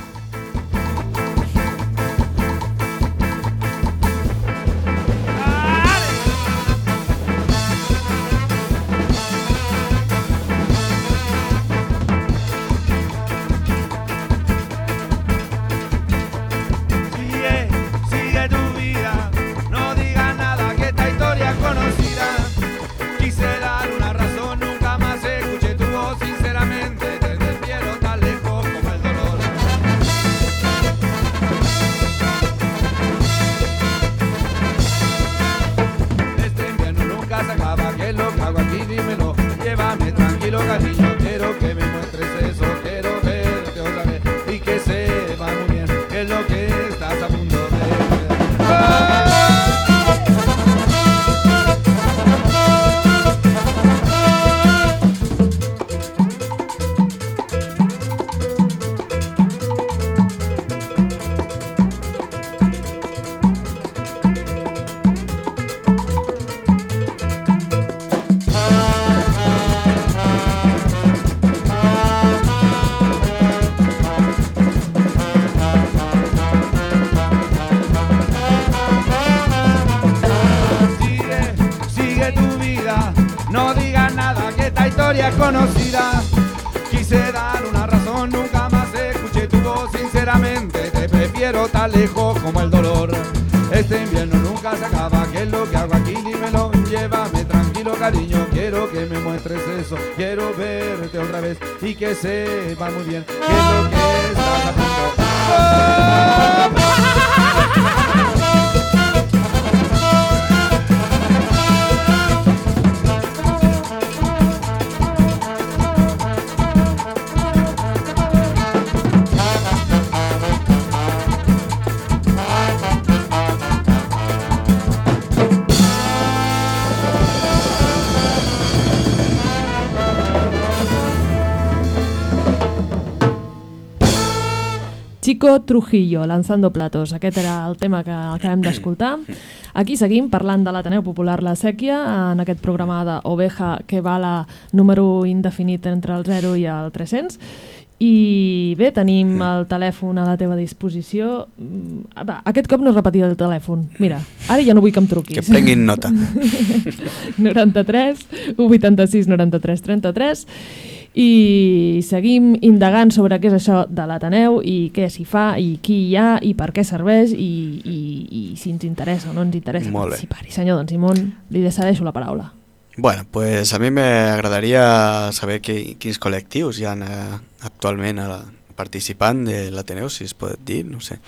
[SPEAKER 8] Conocida, quise dar una razón, nunca más escuché tu voz, sinceramente te prefiero tan lejos como el dolor. Este invierno nunca se acaba, ¿qué es lo que hago aquí? Dímelo, llévame tranquilo cariño, quiero que me muestres eso, quiero verte otra vez y que sepa muy bien qué es lo que estás a punto. ¡Oh!
[SPEAKER 7] Kiko Trujillo, Lanzando Platos. Aquest era el tema que acabem d'escoltar. Aquí seguim parlant de l'Ateneu Popular La Sèquia, en aquest programa d'Oveja que va la número indefinit entre el zero i el tres-cents. I bé, tenim el telèfon a la teva disposició. Va, aquest cop no es repetirà el telèfon. Mira, ara ja no vull que em truquis.
[SPEAKER 2] Que prenguin nota.
[SPEAKER 7] noranta-tres, u vuitanta-sis, noranta-tres, trenta-tres. I seguim indagant sobre què és això de l'Ateneu i què s'hi fa i qui hi ha i per què serveix i, i, i si ens interessa o no ens interessa participar-hi. Senyor Don Simón, li cedeixo la paraula.
[SPEAKER 2] Bueno, pues a mi m'agradaria saber que, quins col·lectius hi ha eh, actualment a la, participant de l'Ateneu, si es pot dir, no sé.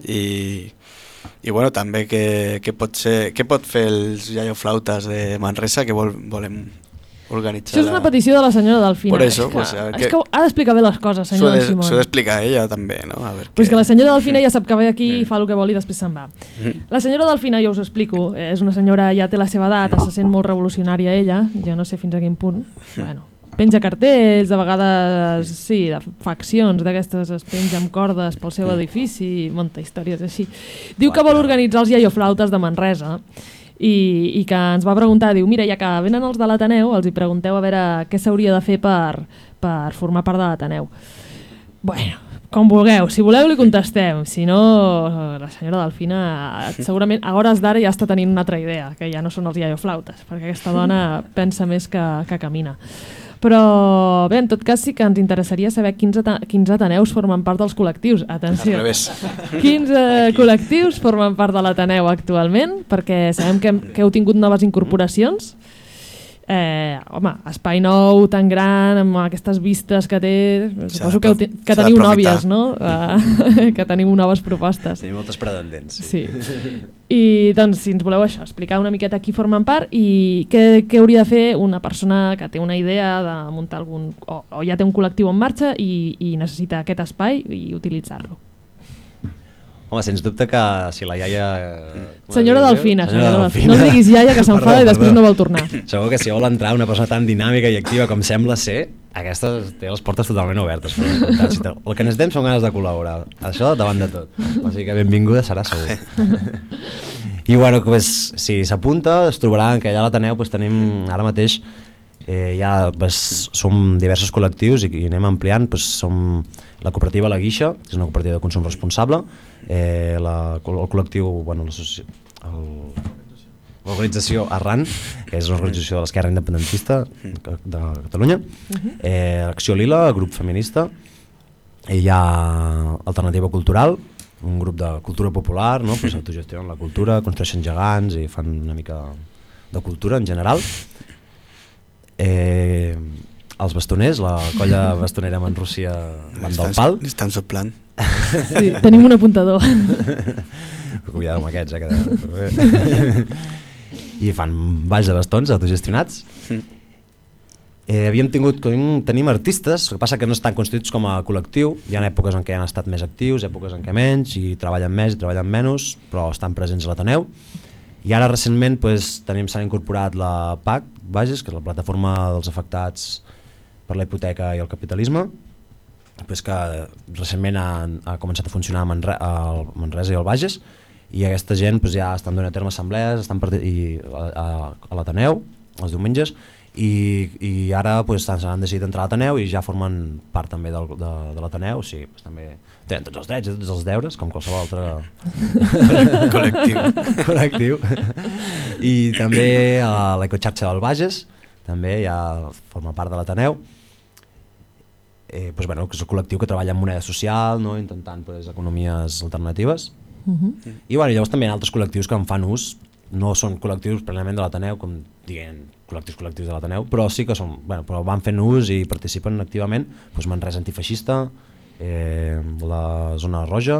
[SPEAKER 2] I, i bueno, també què, què, pot ser, què pot fer els iaioflautes de Manresa que vol, volem organitzar.
[SPEAKER 7] Això és una petició de la senyora Delfina.
[SPEAKER 2] Por eso,
[SPEAKER 7] és que,
[SPEAKER 2] pues, a ver,
[SPEAKER 7] és que ha d'explicar bé les coses, senyor Don Simón.
[SPEAKER 2] S'ho ha d'explicar ella també, no? A ver,
[SPEAKER 7] pues
[SPEAKER 2] que...
[SPEAKER 7] que la senyora Delfina ja sap que ve aquí i fa el que vol i després se'n va. La senyora Delfina, jo us ho explico, és una senyora, ja té la seva edat, se sent molt revolucionària ella, jo no sé fins a quin punt. Bueno, penja cartells, de vegades, sí, de faccions d'aquestes, es penja amb cordes pel seu edifici, munta històries així. Diu que vol organitzar els iaioflautes de Manresa, I, i que ens va preguntar, diu, mira, ja que venen els de l'Ateneu, els hi pregunteu a veure què s'hauria de fer per, per formar part de l'Ateneu. Bueno, com vulgueu, si voleu li contestem, si no, la senyora Delfina segurament a hores d'ara ja està tenint una altra idea, que ja no són els iaioflautes, perquè aquesta dona pensa més que, que camina. Però bé, en tot cas sí que ens interessaria saber quins, quins Ateneus formen part dels col·lectius. Atenció,
[SPEAKER 2] al revés.
[SPEAKER 7] Quins eh, col·lectius formen part de l'Ateneu actualment? Perquè sabem que, que heu tingut noves incorporacions. Eh, home, espai nou tan gran, amb aquestes vistes que té, suposo que, que teniu nòvies, no? Uh, que teniu noves propostes.
[SPEAKER 4] Tenim moltes pretendents.
[SPEAKER 7] Sí. sí. I doncs, si ens voleu això, explicar una miqueta qui formen part i què, què hauria de fer una persona que té una idea de muntar algun... o, o ja té un col·lectiu en marxa i, i necessita aquest espai i utilitzar-lo.
[SPEAKER 4] Home, sens dubte que si la iaia...
[SPEAKER 7] Senyora Delfina, senyora Delfina. No diguis iaia que s'enfada i després no vol tornar.
[SPEAKER 4] Segur que si vol entrar una persona tan dinàmica i activa com sembla ser, aquesta té les portes totalment obertes. El que necessitem són ganes de col·laborar. Això davant de tot. O sigui que benvinguda serà segur. I bueno, pues, si s'apunta, es trobaran que allà a l'Ateneu pues, tenim ara mateix eh, ja pues, som diversos col·lectius i, i anem ampliant. Pues, som la cooperativa La Guixa, que és una cooperativa de consum responsable, eh, la, el col·lectiu, bueno, l'organització Arran, que és una organització de l'esquerra independentista de Catalunya, eh, Acció Lila, el grup feminista, i hi ha Alternativa Cultural, un grup de cultura popular, no? Pues autogestionen la cultura, construeixen gegants i fan una mica de cultura en general. Eh, els bastoners, la colla bastonera Manrúcia van del pal.
[SPEAKER 2] Estan soplant.
[SPEAKER 7] Sí, tenim un apuntador.
[SPEAKER 4] Cuidado amb aquests, eh? Que... I fan balls de bastons autogestionats. Eh, havíem tingut, tenim artistes, el que passa que no estan constituïts com a col·lectiu, hi ha èpoques en què han estat més actius, èpoques en què menys, i treballen més i treballen menys, però estan presents a l'Ateneu. I ara recentment pues, tenim, s'ha incorporat la P A C, Bages, que és la plataforma dels afectats per la hipoteca i el capitalisme, pues que recentment ha, ha començat a funcionar a, Manre, a Manresa i al Bages, i aquesta gent pues, ja estan donant a terme assemblees, estan part, i, a, a, a l'Ateneu els diumenges, i, i ara pues, s'han decidit entrar a l'Ateneu i ja formen part també del, de, de l'Ateneu, o sigui, pues, també tenen tots els drets i tots els deures, com qualsevol altre
[SPEAKER 2] col·lectiu.
[SPEAKER 4] col·lectiu. I també a l'ecoxarxa del Bages, també ja forma part de l'Ateneu. Eh, pues, bueno, que és el col·lectiu que treballa en moneda social, no? Intentant pues, economies alternatives. Uh-huh. I bueno, llavors també hi ha altres col·lectius que en fan ús, no són col·lectius plenament de l'Ateneu, com diguem col·lectius col·lectius de l'Ateneu, però sí que són, bueno, però van fent ús i participen activament, pues, Manresa Antifeixista, eh, la Zona Roja,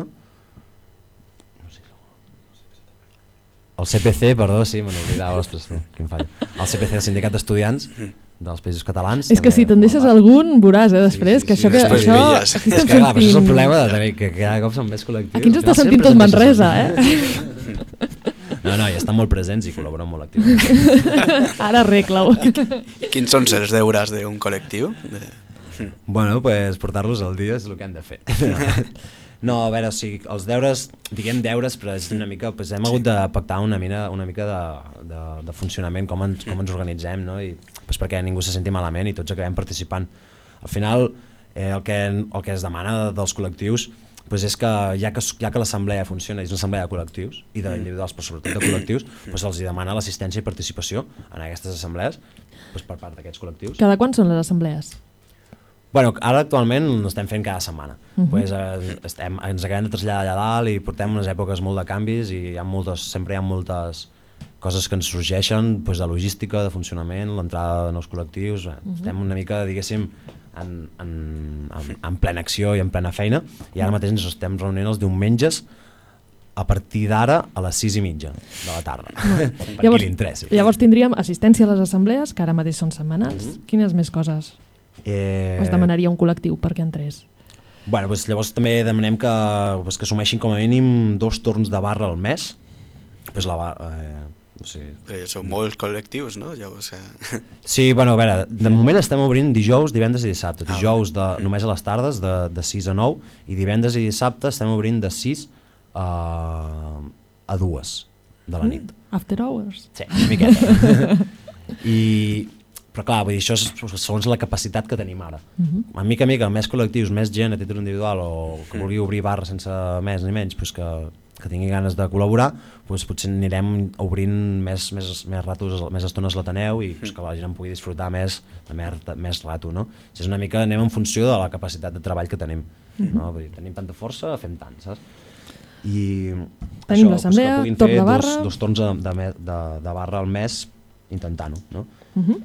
[SPEAKER 4] el C P C, perdó, sí, me n'oblidava, ostres, no, quin fallo. El C P C, el Sindicat d'Estudiants dels Països Catalans.
[SPEAKER 7] És que si te'n deixes algun, veuràs, eh, després, sí, sí, que això... Sí, que, això
[SPEAKER 4] és que, clar, però això és el problema de tenir que cada cop són més col·lectius.
[SPEAKER 7] Aquí ens està sentint tot Manresa, eh?
[SPEAKER 4] No, no, ja estan molt presents i col·laboren molt activament.
[SPEAKER 7] Ara arregla-ho.
[SPEAKER 2] I quins són els deures d'un col·lectiu? De...
[SPEAKER 4] Bueno, pues portar-los al dia és el que han de fer. No, a veure, o sigui, els deures, diguem deures, però és una mica, doncs hem hagut de pactar una, mina, una mica de, de, de funcionament, com ens, com ens organitzem, no? I, doncs perquè ningú se senti malament i tots acabem participant. Al final, eh, el, que, el que es demana dels col·lectius doncs és que ja que, ja que l'assemblea funciona, és una assemblea de col·lectius i d'individuals, però sobretot de col·lectius, doncs els demana l'assistència i participació en aquestes assemblees doncs per part d'aquests col·lectius.
[SPEAKER 7] Cada quan són les assemblees?
[SPEAKER 4] Bueno, ara actualment l'estem fent cada setmana. Uh -huh. pues, eh, estem, ens acabem de traslladar allà dalt i portem unes èpoques molt de canvis i hi ha moltes, sempre hi ha moltes coses que ens sorgeixen pues, de logística, de funcionament, l'entrada de nous col·lectius. Uh -huh. Estem una mica, diguéssim, en, en, en, en plena acció i en plena feina i ara mateix ens estem reunint els diumenges a partir d'ara a les sis i mitja de la tarda. Per
[SPEAKER 7] llavors,
[SPEAKER 4] qui li interessi.
[SPEAKER 7] Llavors tindríem assistència a les assemblees, que ara mateix són setmanals. Uh -huh. Quines més coses
[SPEAKER 4] Eh...
[SPEAKER 7] es demanaria un col·lectiu perquè entrés?
[SPEAKER 4] Bueno, doncs llavors també demanem que, doncs que assumeixin com a mínim dos torns de barra al mes. Pues la barra... Eh... Sí.
[SPEAKER 2] Eh, són molts col·lectius, no? Llavors, eh...
[SPEAKER 4] Sí, bueno, a veure, de moment estem obrint dijous, divendres i dissabte. Dijous de, només a les tardes, de, de sis a nou, i divendres i dissabte estem obrint de sis a, a dues de la nit.
[SPEAKER 7] Mm, after hours.
[SPEAKER 4] Sí, una miqueta. I, però clar, vull dir, això és segons la capacitat que tenim ara. Uh -huh. A mica a mica, més col·lectius, més gent a títol individual o que vulgui obrir barra sense més ni menys, doncs que que tingui ganes de col·laborar, doncs potser anirem obrint més, més, més ratos, més estones a l'Ateneu i doncs que la gent en pugui disfrutar més, de més, més rato, no? És una mica, anem en funció de la capacitat de treball que tenim, no? Vull dir, tenim tanta força, fem tant, saps? I
[SPEAKER 7] tenim l'assemblea,
[SPEAKER 4] doncs
[SPEAKER 7] top de barra...
[SPEAKER 4] Dos, dos torns de, de, de, de barra al mes intentant-ho, no?
[SPEAKER 7] Uh -huh.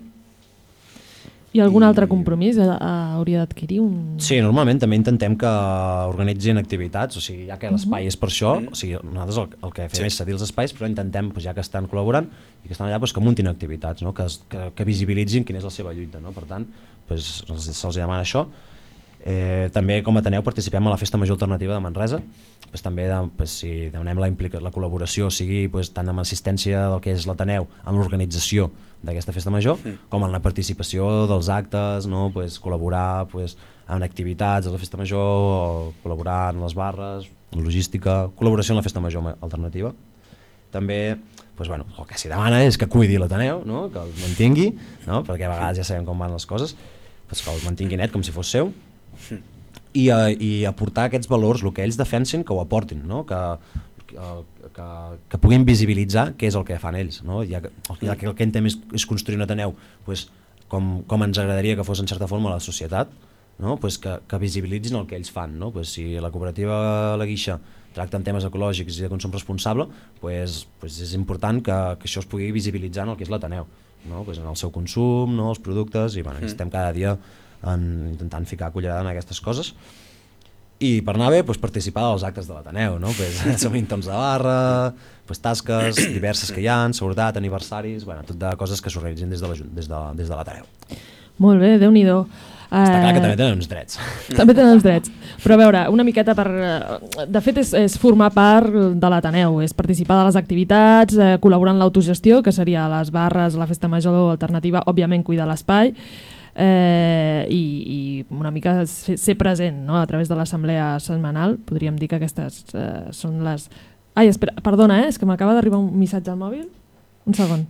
[SPEAKER 7] I algun I... altre compromís a, a, hauria d'adquirir? Un...
[SPEAKER 4] Sí, normalment també intentem que organitzin activitats, o sigui, ja que l'espai uh -huh. és per això, o sigui, nosaltres el, el que fem sí. és cedir els espais, però intentem, doncs, ja que estan col·laborant i que estan allà, doncs, que muntin activitats, no? que, que, que visibilitzin quina és la seva lluita, no? Per tant, doncs, se'ls demana això. Eh, també com a Ateneu participem a la Festa Major Alternativa de Manresa, pues, també de, pues, si demanem la, implica, la col·laboració, sigui pues, tant amb assistència del que és l'Ateneu, amb l'organització d'aquesta Festa Major, sí. com en la participació dels actes, no? Pues, col·laborar pues, en activitats de la Festa Major, o col·laborar en les barres, en logística, col·laboració en la Festa Major Alternativa. També pues, bueno, el que s'hi demana és que cuidi l'Ateneu, no? Que el mantingui, no? Perquè a vegades ja sabem com van les coses, pues, que el mantingui net com si fos seu, I, uh, i aportar aquests valors, el que ells defensin, que ho aportin, no? que, que, que, que puguin visibilitzar què és el que fan ells, no? Ja que el que, el que intentem és, és construir un Ateneu pues, com, com ens agradaria que fos en certa forma la societat, no? Pues que, que visibilitzin el que ells fan, no? Pues si la cooperativa La Guixa tracta en temes ecològics i de consum responsable, pues, pues és important que, que això es pugui visibilitzar en el que és l'Ateneu, no? Pues en el seu consum, no? Els productes, i bueno, mm. estem cada dia en, intentant ficar cullerada en aquestes coses. I per anar bé, pues, participar dels actes de l'Ateneu, no? Pues, som intons de barra, pues, tasques diverses que hi ha, seguretat, aniversaris, bueno, tot de coses que s'organitzen des de l'Ateneu. De, de, de
[SPEAKER 7] Molt bé, Déu-n'hi-do.
[SPEAKER 4] Està clar que també tenen uns drets.
[SPEAKER 7] També tenen uns drets. Però a veure, una miqueta per... De fet, és, és formar part de l'Ateneu, és participar de les activitats, eh, col·laborar en l'autogestió, que seria les barres, la festa major alternativa, òbviament cuidar l'espai, eh, i, i una mica ser, ser present, no? A través de l'assemblea setmanal. Podríem dir que aquestes eh, són les... Ai, espera, perdona, eh? És que m'acaba d'arribar un missatge al mòbil. Un segon.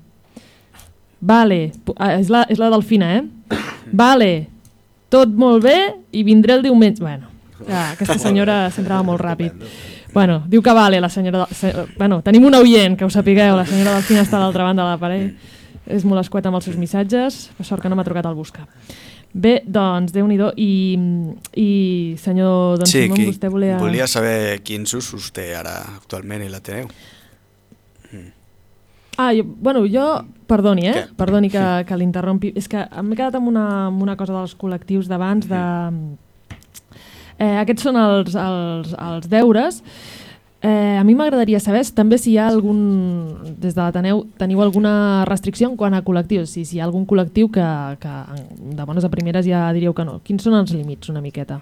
[SPEAKER 7] Vale, ah, és la, és la Delfina, eh? Vale, tot molt bé i vindré el diumenge. Bueno, ja, aquesta senyora sempre va molt ràpid. Bueno, diu que vale la senyora... Se, bueno, tenim un oient, que ho sapigueu, la senyora Delfina està a l'altra banda de l'aparell. És molt escueta amb els seus missatges, per sort que no m'ha trucat al buscar. Bé, doncs, Déu-n'hi-do. I, i senyor Don
[SPEAKER 2] sí,
[SPEAKER 7] Simón,
[SPEAKER 2] qui,
[SPEAKER 7] vostè volia...
[SPEAKER 2] volia saber quins usos té ara actualment i l'Ateneu. Mm.
[SPEAKER 7] Ah, jo, bueno, jo... Perdoni, eh? Què? Perdoni que, que l'interrompi. És que m'he quedat amb una, amb una cosa dels col·lectius d'abans. De... Eh, aquests són els, els, els deures. Eh, a mi m'agradaria saber també si hi ha algun... Des de l'Ateneu teniu alguna restricció en quant a col·lectius. Si, si hi ha algun col·lectiu que, que de bones a primeres ja diríeu que no. Quins són els límits, una miqueta?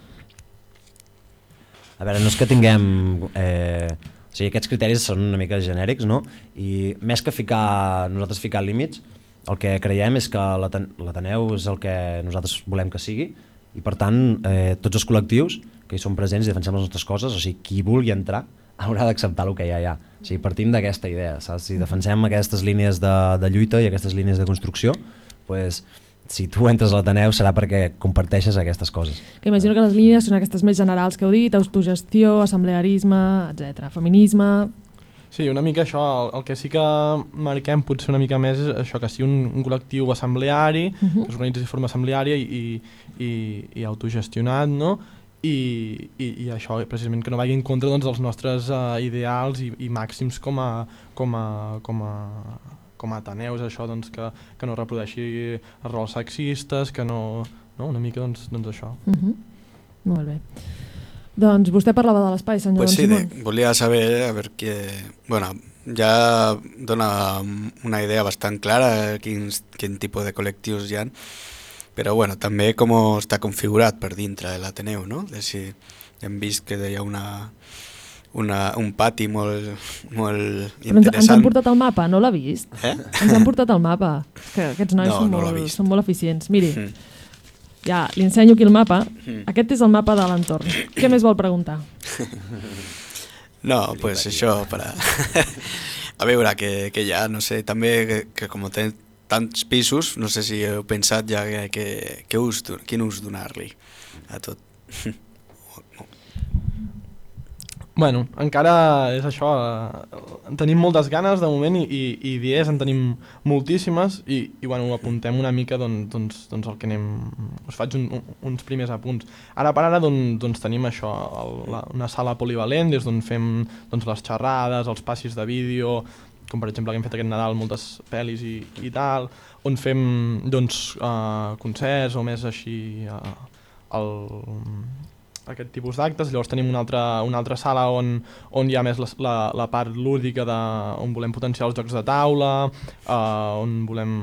[SPEAKER 4] A veure, no és que tinguem... Eh... O sigui, aquests criteris són una mica genèrics, no? I més que ficar, nosaltres ficar límits, el que creiem és que l'Ateneu és el que nosaltres volem que sigui i per tant eh, tots els col·lectius que hi som presents i defensem les nostres coses, o sigui, qui vulgui entrar haurà d'acceptar el que ja hi ha. O sigui, partim d'aquesta idea, saps? Si defensem aquestes línies de, de lluita i aquestes línies de construcció, pues, si tu entres a l'Ateneu serà perquè comparteixes aquestes coses.
[SPEAKER 7] Que imagino que les línies són aquestes més generals que heu dit, autogestió, assemblearisme, etcètera, feminisme...
[SPEAKER 3] Sí, una mica això, el, el que sí que marquem potser una mica més és això, que sigui un, un col·lectiu assembleari, uh -huh. que s'organitzi de forma assembleària i, i, i autogestionat, no? I, i, i això, precisament, que no vagi en contra doncs, dels nostres uh, ideals i, i màxims com a, com a, com a, com a ateneus, això, doncs, que, que no reprodueixi rols sexistes, que no... no? Una mica, doncs, doncs això.
[SPEAKER 7] Uh -huh. Molt bé. Doncs vostè parlava de l'espai, senyor
[SPEAKER 2] pues sí,
[SPEAKER 7] Simón.
[SPEAKER 2] de, volia saber, a veure que... Bueno, ja dona una idea bastant clara quins, quin tipus de col·lectius hi ha, però bueno, també com està configurat per dintre de l'Ateneu, no? De si hem vist que hi ha una, una, un pati molt, molt
[SPEAKER 7] Però ens,
[SPEAKER 2] interessant.
[SPEAKER 7] ens han portat el mapa, no l'ha vist?
[SPEAKER 2] Eh?
[SPEAKER 7] Ens han portat el mapa, que aquests nois
[SPEAKER 2] No,
[SPEAKER 7] són,
[SPEAKER 2] no l'ha
[SPEAKER 7] molt,
[SPEAKER 2] vist.
[SPEAKER 7] són molt eficients. Miri,
[SPEAKER 2] Mm.
[SPEAKER 7] ja, li ensenyo aquí el mapa.
[SPEAKER 2] Mm.
[SPEAKER 7] Aquest és el mapa de l'entorn. Què més vol preguntar?
[SPEAKER 2] No, pues això, per a, a veure què, què hi ha, no sé, també que, que com té tants pisos, no sé si heu pensat ja que, que, que ús, quin ús donar-li a tot.
[SPEAKER 3] Bueno, encara és això, eh, tenim moltes ganes de moment i, i, i idees en tenim moltíssimes i, i bueno, apuntem una mica doncs, doncs, doncs el que anem, us faig un, un, uns primers apunts. Ara per ara doncs, doncs tenim això, el, la, una sala polivalent des d'on fem doncs, les xerrades, els passis de vídeo, com per exemple que hem fet aquest Nadal moltes pel·lis i, i tal, on fem doncs, uh, concerts o més així uh, el... aquest tipus d'actes. Llavors tenim una altra, una altra sala on, on hi ha més la, la, la part lúdica de, on volem potenciar els jocs de taula, eh, on volem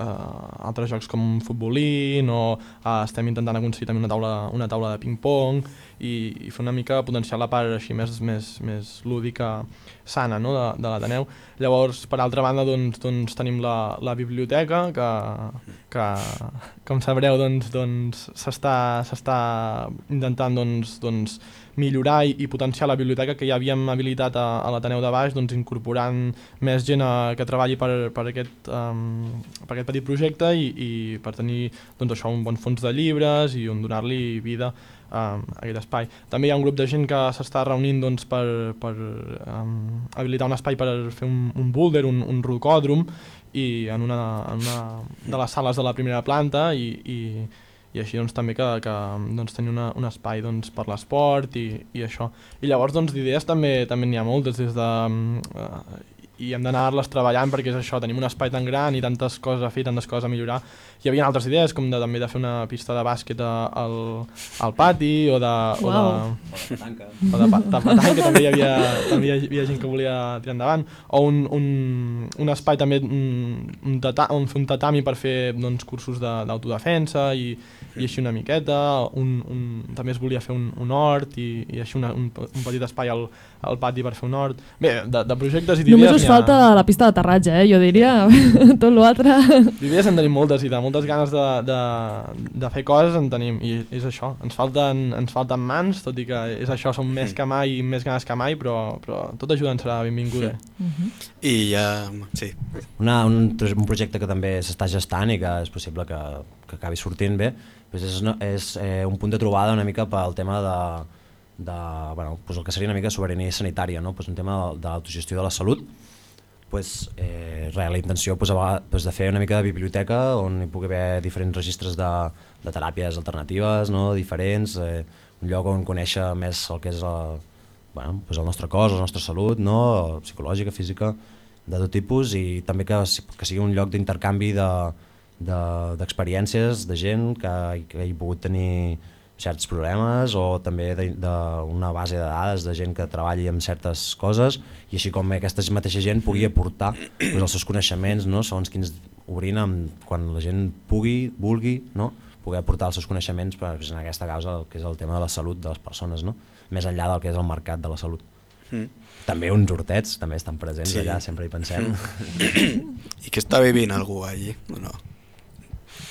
[SPEAKER 3] eh, altres jocs com futbolín o eh, estem intentant aconseguir també una taula, una taula de ping-pong i, i fer una mica potenciar la part així més, més, més lúdica sana, no? de, de l'Ateneu. Llavors, per altra banda, doncs, doncs tenim la, la biblioteca que, que com sabreu doncs, doncs, s'està s'està intentant doncs, doncs, millorar i, i potenciar la biblioteca que ja havíem habilitat a, a l'Ateneu de Baix, doncs, incorporant més gent a, que treballi per, per, aquest, um, per aquest petit projecte i, i per tenir doncs, això, un bon fons de llibres i on donar-li vida um, a aquest espai. També hi ha un grup de gent que s'està reunint doncs, per, per um, habilitar un espai per fer un, un boulder, un, un rocòdrom i en una, en una de les sales de la primera planta i, i i així doncs, també que, que doncs, tenir una, un espai doncs, per l'esport i, i això. I llavors doncs, d'idees també també n'hi ha moltes des de... Uh, i hem d'anar-les treballant perquè és això, tenim un espai tan gran i tantes coses a fer, tantes coses a millorar. Hi havia altres idees, com de, també de fer una pista de bàsquet al, al pati o de...
[SPEAKER 7] Wow.
[SPEAKER 3] O de, o de, de petanca, també hi havia, també hi havia gent que volia tirar endavant. O un, un, un espai també, un, un tata, on fer un tatami per fer doncs, cursos d'autodefensa i, i així una miqueta. Un, un, també es volia fer un, un hort i, i així una, un, un petit espai al, al pati per fer un hort. Bé, de, de projectes i d'idees...
[SPEAKER 7] Només us falta la pista d'aterratge, eh? Jo diria, tot l'altre...
[SPEAKER 3] D'idees en tenim moltes i de moltes ganes de, de, de fer coses en tenim, i és això, ens falten, ens falten mans, tot i que és això, som més que mai i més ganes que mai, però, però tot ajuda ens serà benvinguda.
[SPEAKER 7] Uh-huh.
[SPEAKER 2] I ja, sí.
[SPEAKER 4] Una, un, un projecte que també s'està gestant i que és possible que, que acabi sortint bé, doncs és, no, és eh, un punt de trobada una mica pel tema de, de bueno, doncs el que seria una mica sobirania sanitària, no? Doncs un tema de, de l'autogestió de la salut. Pues, eh, res, la intenció pues, a vegades, pues, de fer una mica de biblioteca on hi pugui haver diferents registres de, de teràpies alternatives, no? Diferents, eh, un lloc on conèixer més el que és el, bueno, pues el nostre cos, la nostra salut, no? Psicològica, física, de tot tipus, i també que, que sigui un lloc d'intercanvi d'experiències de, de, de gent que, que hi pogut tenir certs problemes o també d'una base de dades de gent que treballi amb certes coses i així com aquesta mateixa gent pugui aportar doncs, els seus coneixements, no? Segons quins obrint amb, quan la gent pugui, vulgui, no? Poder aportar els seus coneixements per, en aquesta causa que és el tema de la salut de les persones, no? Més enllà del que és el mercat de la salut. Mm. També uns hortets també estan presents, sí. Allà, sempre hi pensem.
[SPEAKER 2] I que està vivint algú allí o no?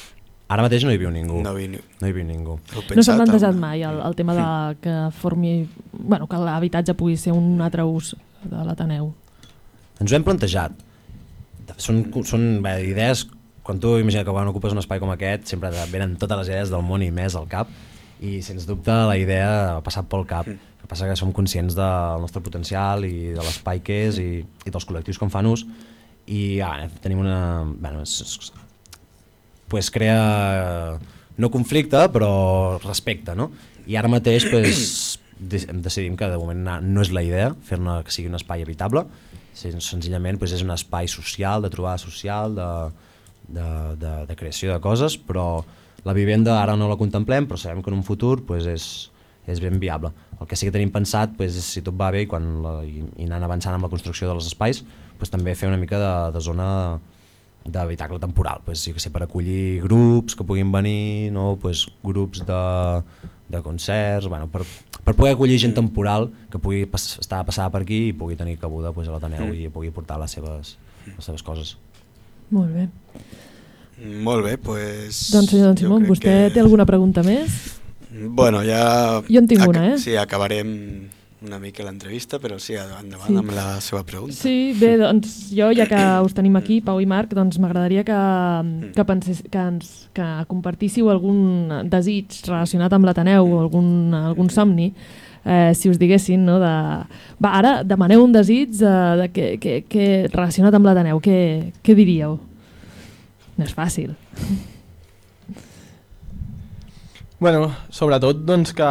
[SPEAKER 4] Ara mateix no hi viu ningú.
[SPEAKER 2] No, vi, no.
[SPEAKER 4] no hi viu ningú.
[SPEAKER 7] No s'ha plantejat mai el, el tema de que formi, bueno, que l'habitatge pugui ser un altre ús de l'Ateneu.
[SPEAKER 4] Ens ho hem plantejat. Són, són bé, idees, quan tu imagina que quan ocupes un espai com aquest, sempre venen totes les idees del món i més al cap, i sens dubte la idea ha passat pel cap. El que passa que som conscients del nostre potencial i de l'espai que és i, i dels col·lectius que en fan ús, i ara tenim una... Bueno, es, es, pues crea no conflicte però respecte, no? I ara mateix pues, decidim que de moment no és la idea fer-ne que sigui un espai habitable, senzillament pues, és un espai social, de trobada social, de, de, de, de creació de coses, però la vivenda ara no la contemplem, però sabem que en un futur pues, és, és ben viable. El que sí que tenim pensat pues, és si tot va bé i, quan la, i, i anant avançant amb la construcció dels espais, pues, també fer una mica de, de zona d'habitacle temporal, pues, sí que sé, per acollir grups que puguin venir, no? Pues, grups de, de concerts, bueno, per, per poder acollir gent temporal que pugui pas, estar passada per aquí i pugui tenir cabuda pues, a l'Ateneu mm. i pugui portar les seves, les seves coses.
[SPEAKER 7] Molt bé.
[SPEAKER 2] Molt bé, pues...
[SPEAKER 7] Doncs senyor Don Simón, vostè que... té alguna pregunta més?
[SPEAKER 2] Bueno, ja...
[SPEAKER 7] Jo en tinc una, eh?
[SPEAKER 2] Sí, acabarem una mica l'entrevista, però sí, endavant sí. amb la seva pregunta.
[SPEAKER 7] Sí, bé, doncs jo, ja que us tenim aquí, Pau i Marc, doncs m'agradaria que, que, pensés, que, ens, que compartíssiu algun desig relacionat amb l'Ateneu o algun, algun somni, eh, si us diguessin, no, de... Va, ara demaneu un desig de, de que, que, que relacionat amb l'Ateneu, què, què diríeu? No és fàcil.
[SPEAKER 3] Bueno, sobretot doncs que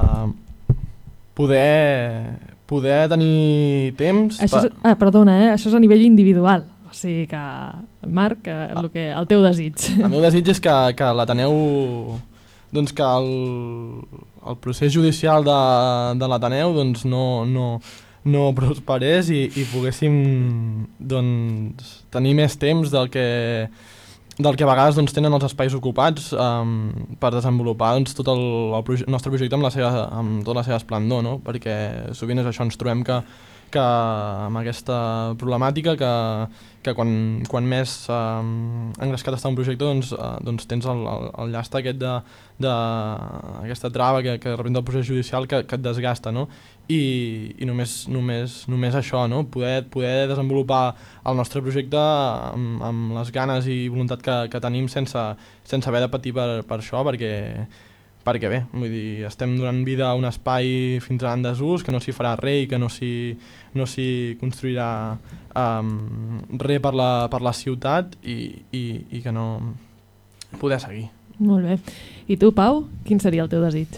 [SPEAKER 3] poder, poder tenir temps...
[SPEAKER 7] Això és, ah, perdona, eh? Això és a nivell individual. O sigui que, Marc, el, que, el teu desig.
[SPEAKER 3] El meu desig és que, que l'Ateneu... Doncs que el, el procés judicial de, de l'Ateneu doncs no, no, no prosperés i, i poguéssim doncs, tenir més temps del que... del que a vegades doncs, tenen els espais ocupats um, per desenvolupar doncs, tot el, el, proje el nostre projecte amb, la seva, amb tota la seva esplendor, no? Perquè sovint és això, ens trobem que, que amb aquesta problemàtica que, que quan, quan més um, engrescat està un projecte doncs, uh, doncs tens el, el, el llast aquest de, de aquesta trava que, que representa el procés judicial que, que et desgasta, no? I, i només, només, només això, no? poder, poder desenvolupar el nostre projecte amb, amb les ganes i voluntat que, que tenim sense, sense haver de patir per, per això, perquè, perquè bé, vull dir, estem donant vida a un espai fins en desús, que no s'hi farà res i que no s'hi no s'hi construirà um, res per la, per la ciutat i, i, i que no poder seguir.
[SPEAKER 7] Molt bé. I tu, Pau, quin seria el teu desig?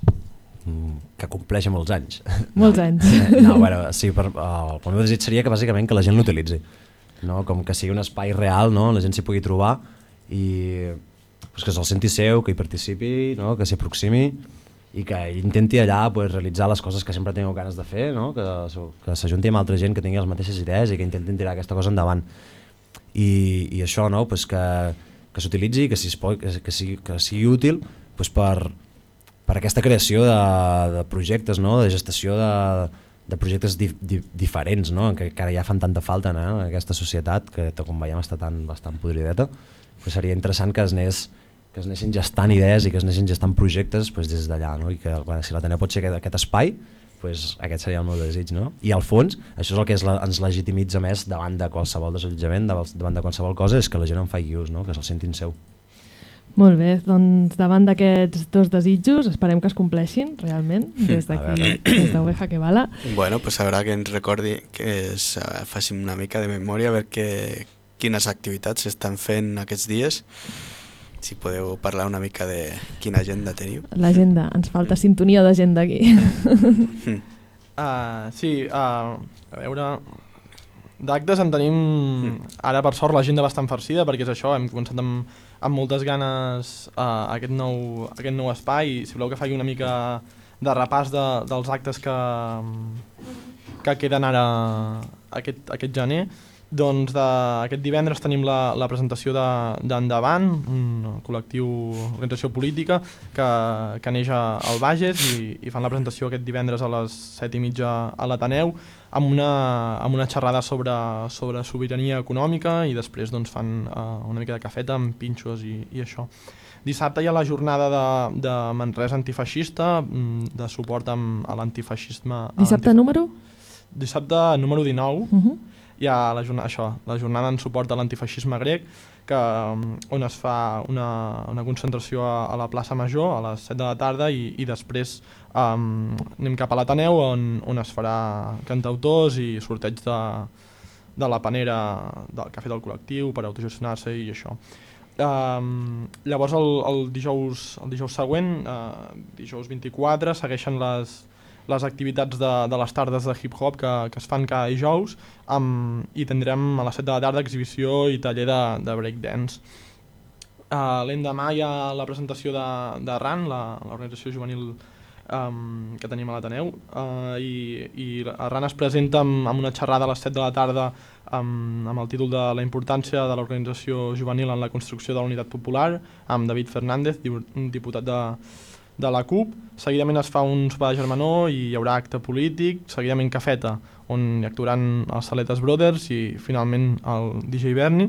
[SPEAKER 4] Que compleixi molts anys.
[SPEAKER 7] Molts
[SPEAKER 4] no.
[SPEAKER 7] anys.
[SPEAKER 4] No, bueno, sí, per, el, el meu desig seria que bàsicament que la gent l'utilitzi, no? Com que sigui un espai real, no? La gent s'hi pugui trobar i pues, que se'l senti seu, que hi participi, no? Que s'hi aproximi i que intenti allà pues, realitzar les coses que sempre tingueu ganes de fer, no? Que, que s'ajunti amb altra gent que tingui les mateixes idees i que intentin tirar aquesta cosa endavant. I, i això, no? Pues que, que s'utilitzi, que, si que, que, sigui, que sigui útil pues, per per aquesta creació de, de projectes, no? De gestació de, de projectes di, di, diferents, no? Que, que ara ja fan tanta falta, no? En aquesta societat, que com veiem està tan, bastant podrideta, pues seria interessant que es, anés, que es anessin gestant idees i que es anessin gestant projectes pues, des d'allà, no? I que bueno, si l'Ateneu pot ser aquest, aquest espai, pues, aquest seria el meu desig, no? I al fons, això és el que es, ens legitimitza més davant de qualsevol desallotjament, davant de qualsevol cosa, és que la gent en faci ús, no? Que se'l sentin seu.
[SPEAKER 7] Molt bé, doncs davant d'aquests dos desitjos esperem que es compleixin realment des d'aquí, des d'Oveja que Bala.
[SPEAKER 2] Bueno, pues haurà que ens recordi que es, uh, facin una mica de memòria a veure que, quines activitats s'estan fent aquests dies. Si podeu parlar una mica de quina agenda teniu.
[SPEAKER 7] L'agenda, ens falta sintonia d'agenda aquí.
[SPEAKER 3] uh, sí, uh, a veure... D'actes en tenim ara per sort l'agenda bastant farcida perquè és això, hem començat amb, amb moltes ganes uh, aquest, nou, aquest nou espai i si voleu que faci una mica de repàs de, dels actes que, que queden ara aquest, aquest gener, doncs de, aquest divendres tenim la, la presentació d'Endavant, un col·lectiu, organització política que, que neix al Bages i, i fan la presentació aquest divendres a les set i mitja a l'Ateneu amb una, amb una xerrada sobre, sobre sobirania econòmica i després doncs, fan uh, una mica de cafeta amb pinxos i, i això. Dissabte hi ha la jornada de, de Manresa antifeixista, de suport amb, a l'antifeixisme.
[SPEAKER 7] Dissabte
[SPEAKER 3] antif...
[SPEAKER 7] número?
[SPEAKER 3] Dissabte número dinou. Uh -huh. Hi ha la jornada, això, la jornada en suport a l'antifeixisme grec, que, on es fa una, una concentració a, a la plaça Major a les set de la tarda i, i després um, anem cap a l'Ateneu on, on es farà cantautors i sorteig de, de la panera del, que ha fet el col·lectiu per autogestionar-se i això. Um, llavors el, el, dijous, el dijous següent, uh, dijous vint-i-quatre, segueixen les les activitats de, de les tardes de hip-hop que, que es fan cada dijous um, i tindrem a les set de la tarda exhibició i taller de, de breakdance. Uh, L'endemà hi ha la presentació de, de R A N, l'organització juvenil um, que tenim a l'Ateneu, uh, i, i R A N es presenta amb, amb una xerrada a les set de la tarda amb, amb el títol de la importància de l'organització juvenil en la construcció de la unitat popular, amb David Fernández, diputat de de la C U P. Seguidament es fa un sopar de germanor i hi haurà acte polític, seguidament cafeta, on hi actuaran els Saletes Brothers i finalment el D J Berni.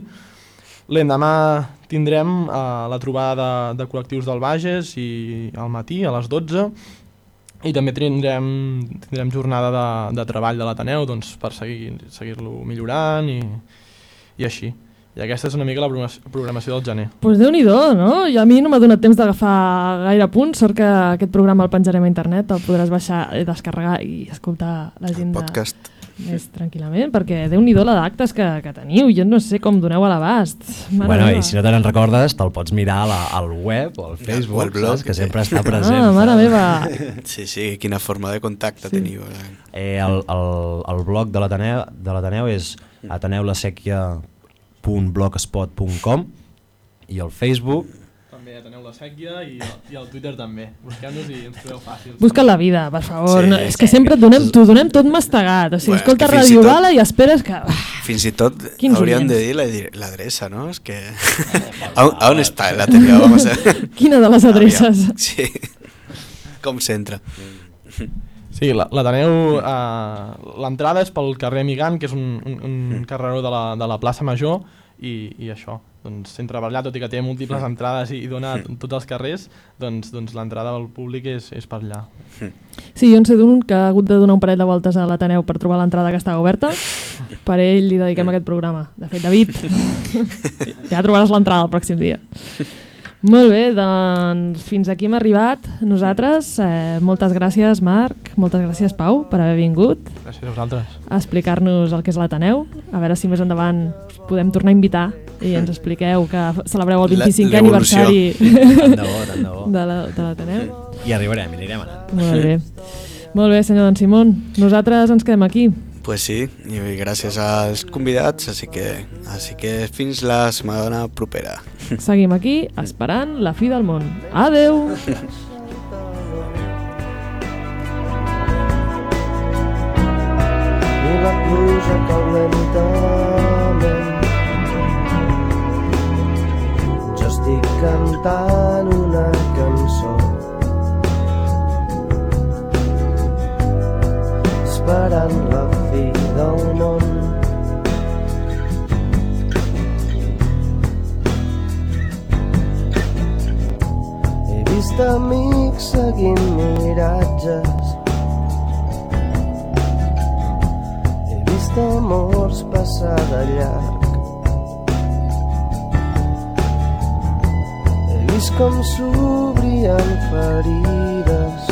[SPEAKER 3] L'endemà tindrem uh, la trobada de, de col·lectius del Bages i al matí a les dotze i també tindrem, tindrem jornada de, de treball de l'Ateneu, doncs, per seguir, seguir-lo millorant i, i així. I aquesta és una mica la programació del gener.
[SPEAKER 7] Doncs pues Déu-n'hi-do, no? I a mi no m'ha donat temps d'agafar gaire punts. Sort que aquest programa el penjarem a internet, el podràs baixar, descarregar i escoltar l'agenda més tranquil·lament, perquè Déu-n'hi-do la d'actes que, que teniu. Jo no sé com doneu a l'abast.
[SPEAKER 4] Bueno, meva. I si no te'n recordes, te'l pots mirar la, al web o al Facebook, o al blog, saps? Que sempre està present.
[SPEAKER 7] Ah, mare meva.
[SPEAKER 2] Sí, sí, quina forma de contacte sí. teniu.
[SPEAKER 4] Eh, el, el, el blog de l'Ateneu és ateneulasèquia punt blogspot punt com i el Facebook
[SPEAKER 3] també Ateneu la Sèquia i, i el Twitter també. Busqueu-nos i ens trobeu fàcil.
[SPEAKER 7] Busca la vida, per favor. Sí, no, és que sempre t'ho donem tot mastegat. O sigui, bueno, escolta Ràdio Bala i esperes que...
[SPEAKER 2] Fins i tot hauríem de dir l'adreça, no? És que... a on està l'Ateneu? Vamos a...
[SPEAKER 7] Quina de les adreces?
[SPEAKER 2] Sí. Com s'entra?
[SPEAKER 3] Sí, l'Ateneu, eh, l'entrada és pel carrer Migant, que és un, un, un carreró de la, de la plaça Major, i, i això, doncs s'entra per allà, tot i que té múltiples entrades i, i dona tots els carrers, doncs, doncs l'entrada al públic és, és per allà.
[SPEAKER 7] Sí, jo en sé d'un que ha hagut de donar un parell de voltes a l'Ateneu per trobar l'entrada que estava oberta. Per ell li dediquem aquest programa. De fet, David, ja trobaràs l'entrada el pròxim dia. Molt bé, doncs fins aquí hem arribat nosaltres. Eh, moltes gràcies, Marc, moltes gràcies, Pau, per haver vingut.
[SPEAKER 3] Gràcies a vosaltres.
[SPEAKER 7] A explicar-nos el que és l'Ateneu. A veure si més endavant podem tornar a invitar i ens expliqueu que celebreu el vint-i-cinquè aniversari
[SPEAKER 4] tant de bo, tant de bo.
[SPEAKER 7] de l'Ateneu.
[SPEAKER 4] I arribarem, i anirem anant.
[SPEAKER 7] Molt bé. Molt bé, senyor Don Simón. Nosaltres ens quedem aquí.
[SPEAKER 2] Pues sí, i gràcies als convidats, així que, així que fins la setmana propera.
[SPEAKER 7] Seguim aquí esperant la fi del món. Adeu!
[SPEAKER 5] I la pluja cau lentament. Jo estic cantant una cançó, esperant la fi del món. He vist amics seguint miratges, he vist amors passar de llarg, he vist com s'obrien ferides,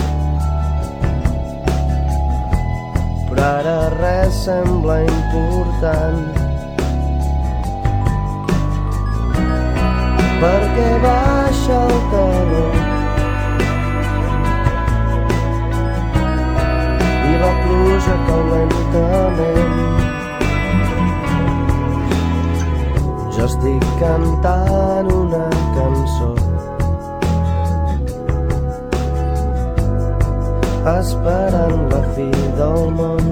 [SPEAKER 5] però ara res sembla important, perquè baixa el teló i la pluja cau lentament. Jo estic cantant una cançó, esperant la fi del món,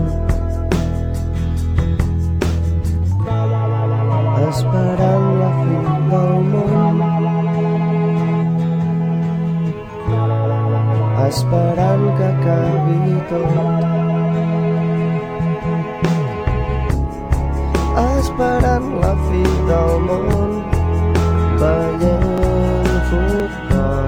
[SPEAKER 5] esperant la fi del món, esperant que acabi tot, esperant la fi del món, veient
[SPEAKER 9] futbol.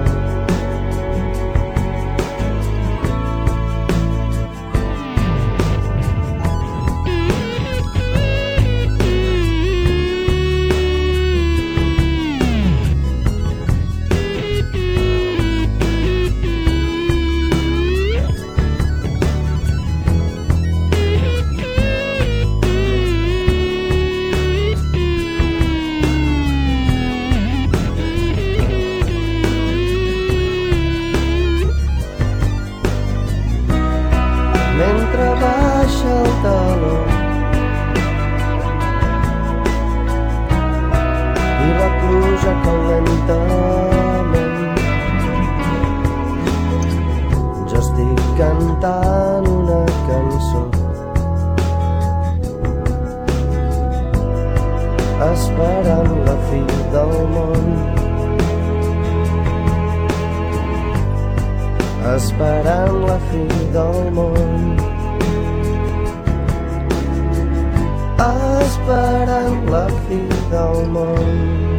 [SPEAKER 9] Mentre baixa el taló i la pluja cau lentament, jo estic cantant una cançó, esperant la fi del món, esperant la fi del món, esperant la fi del món.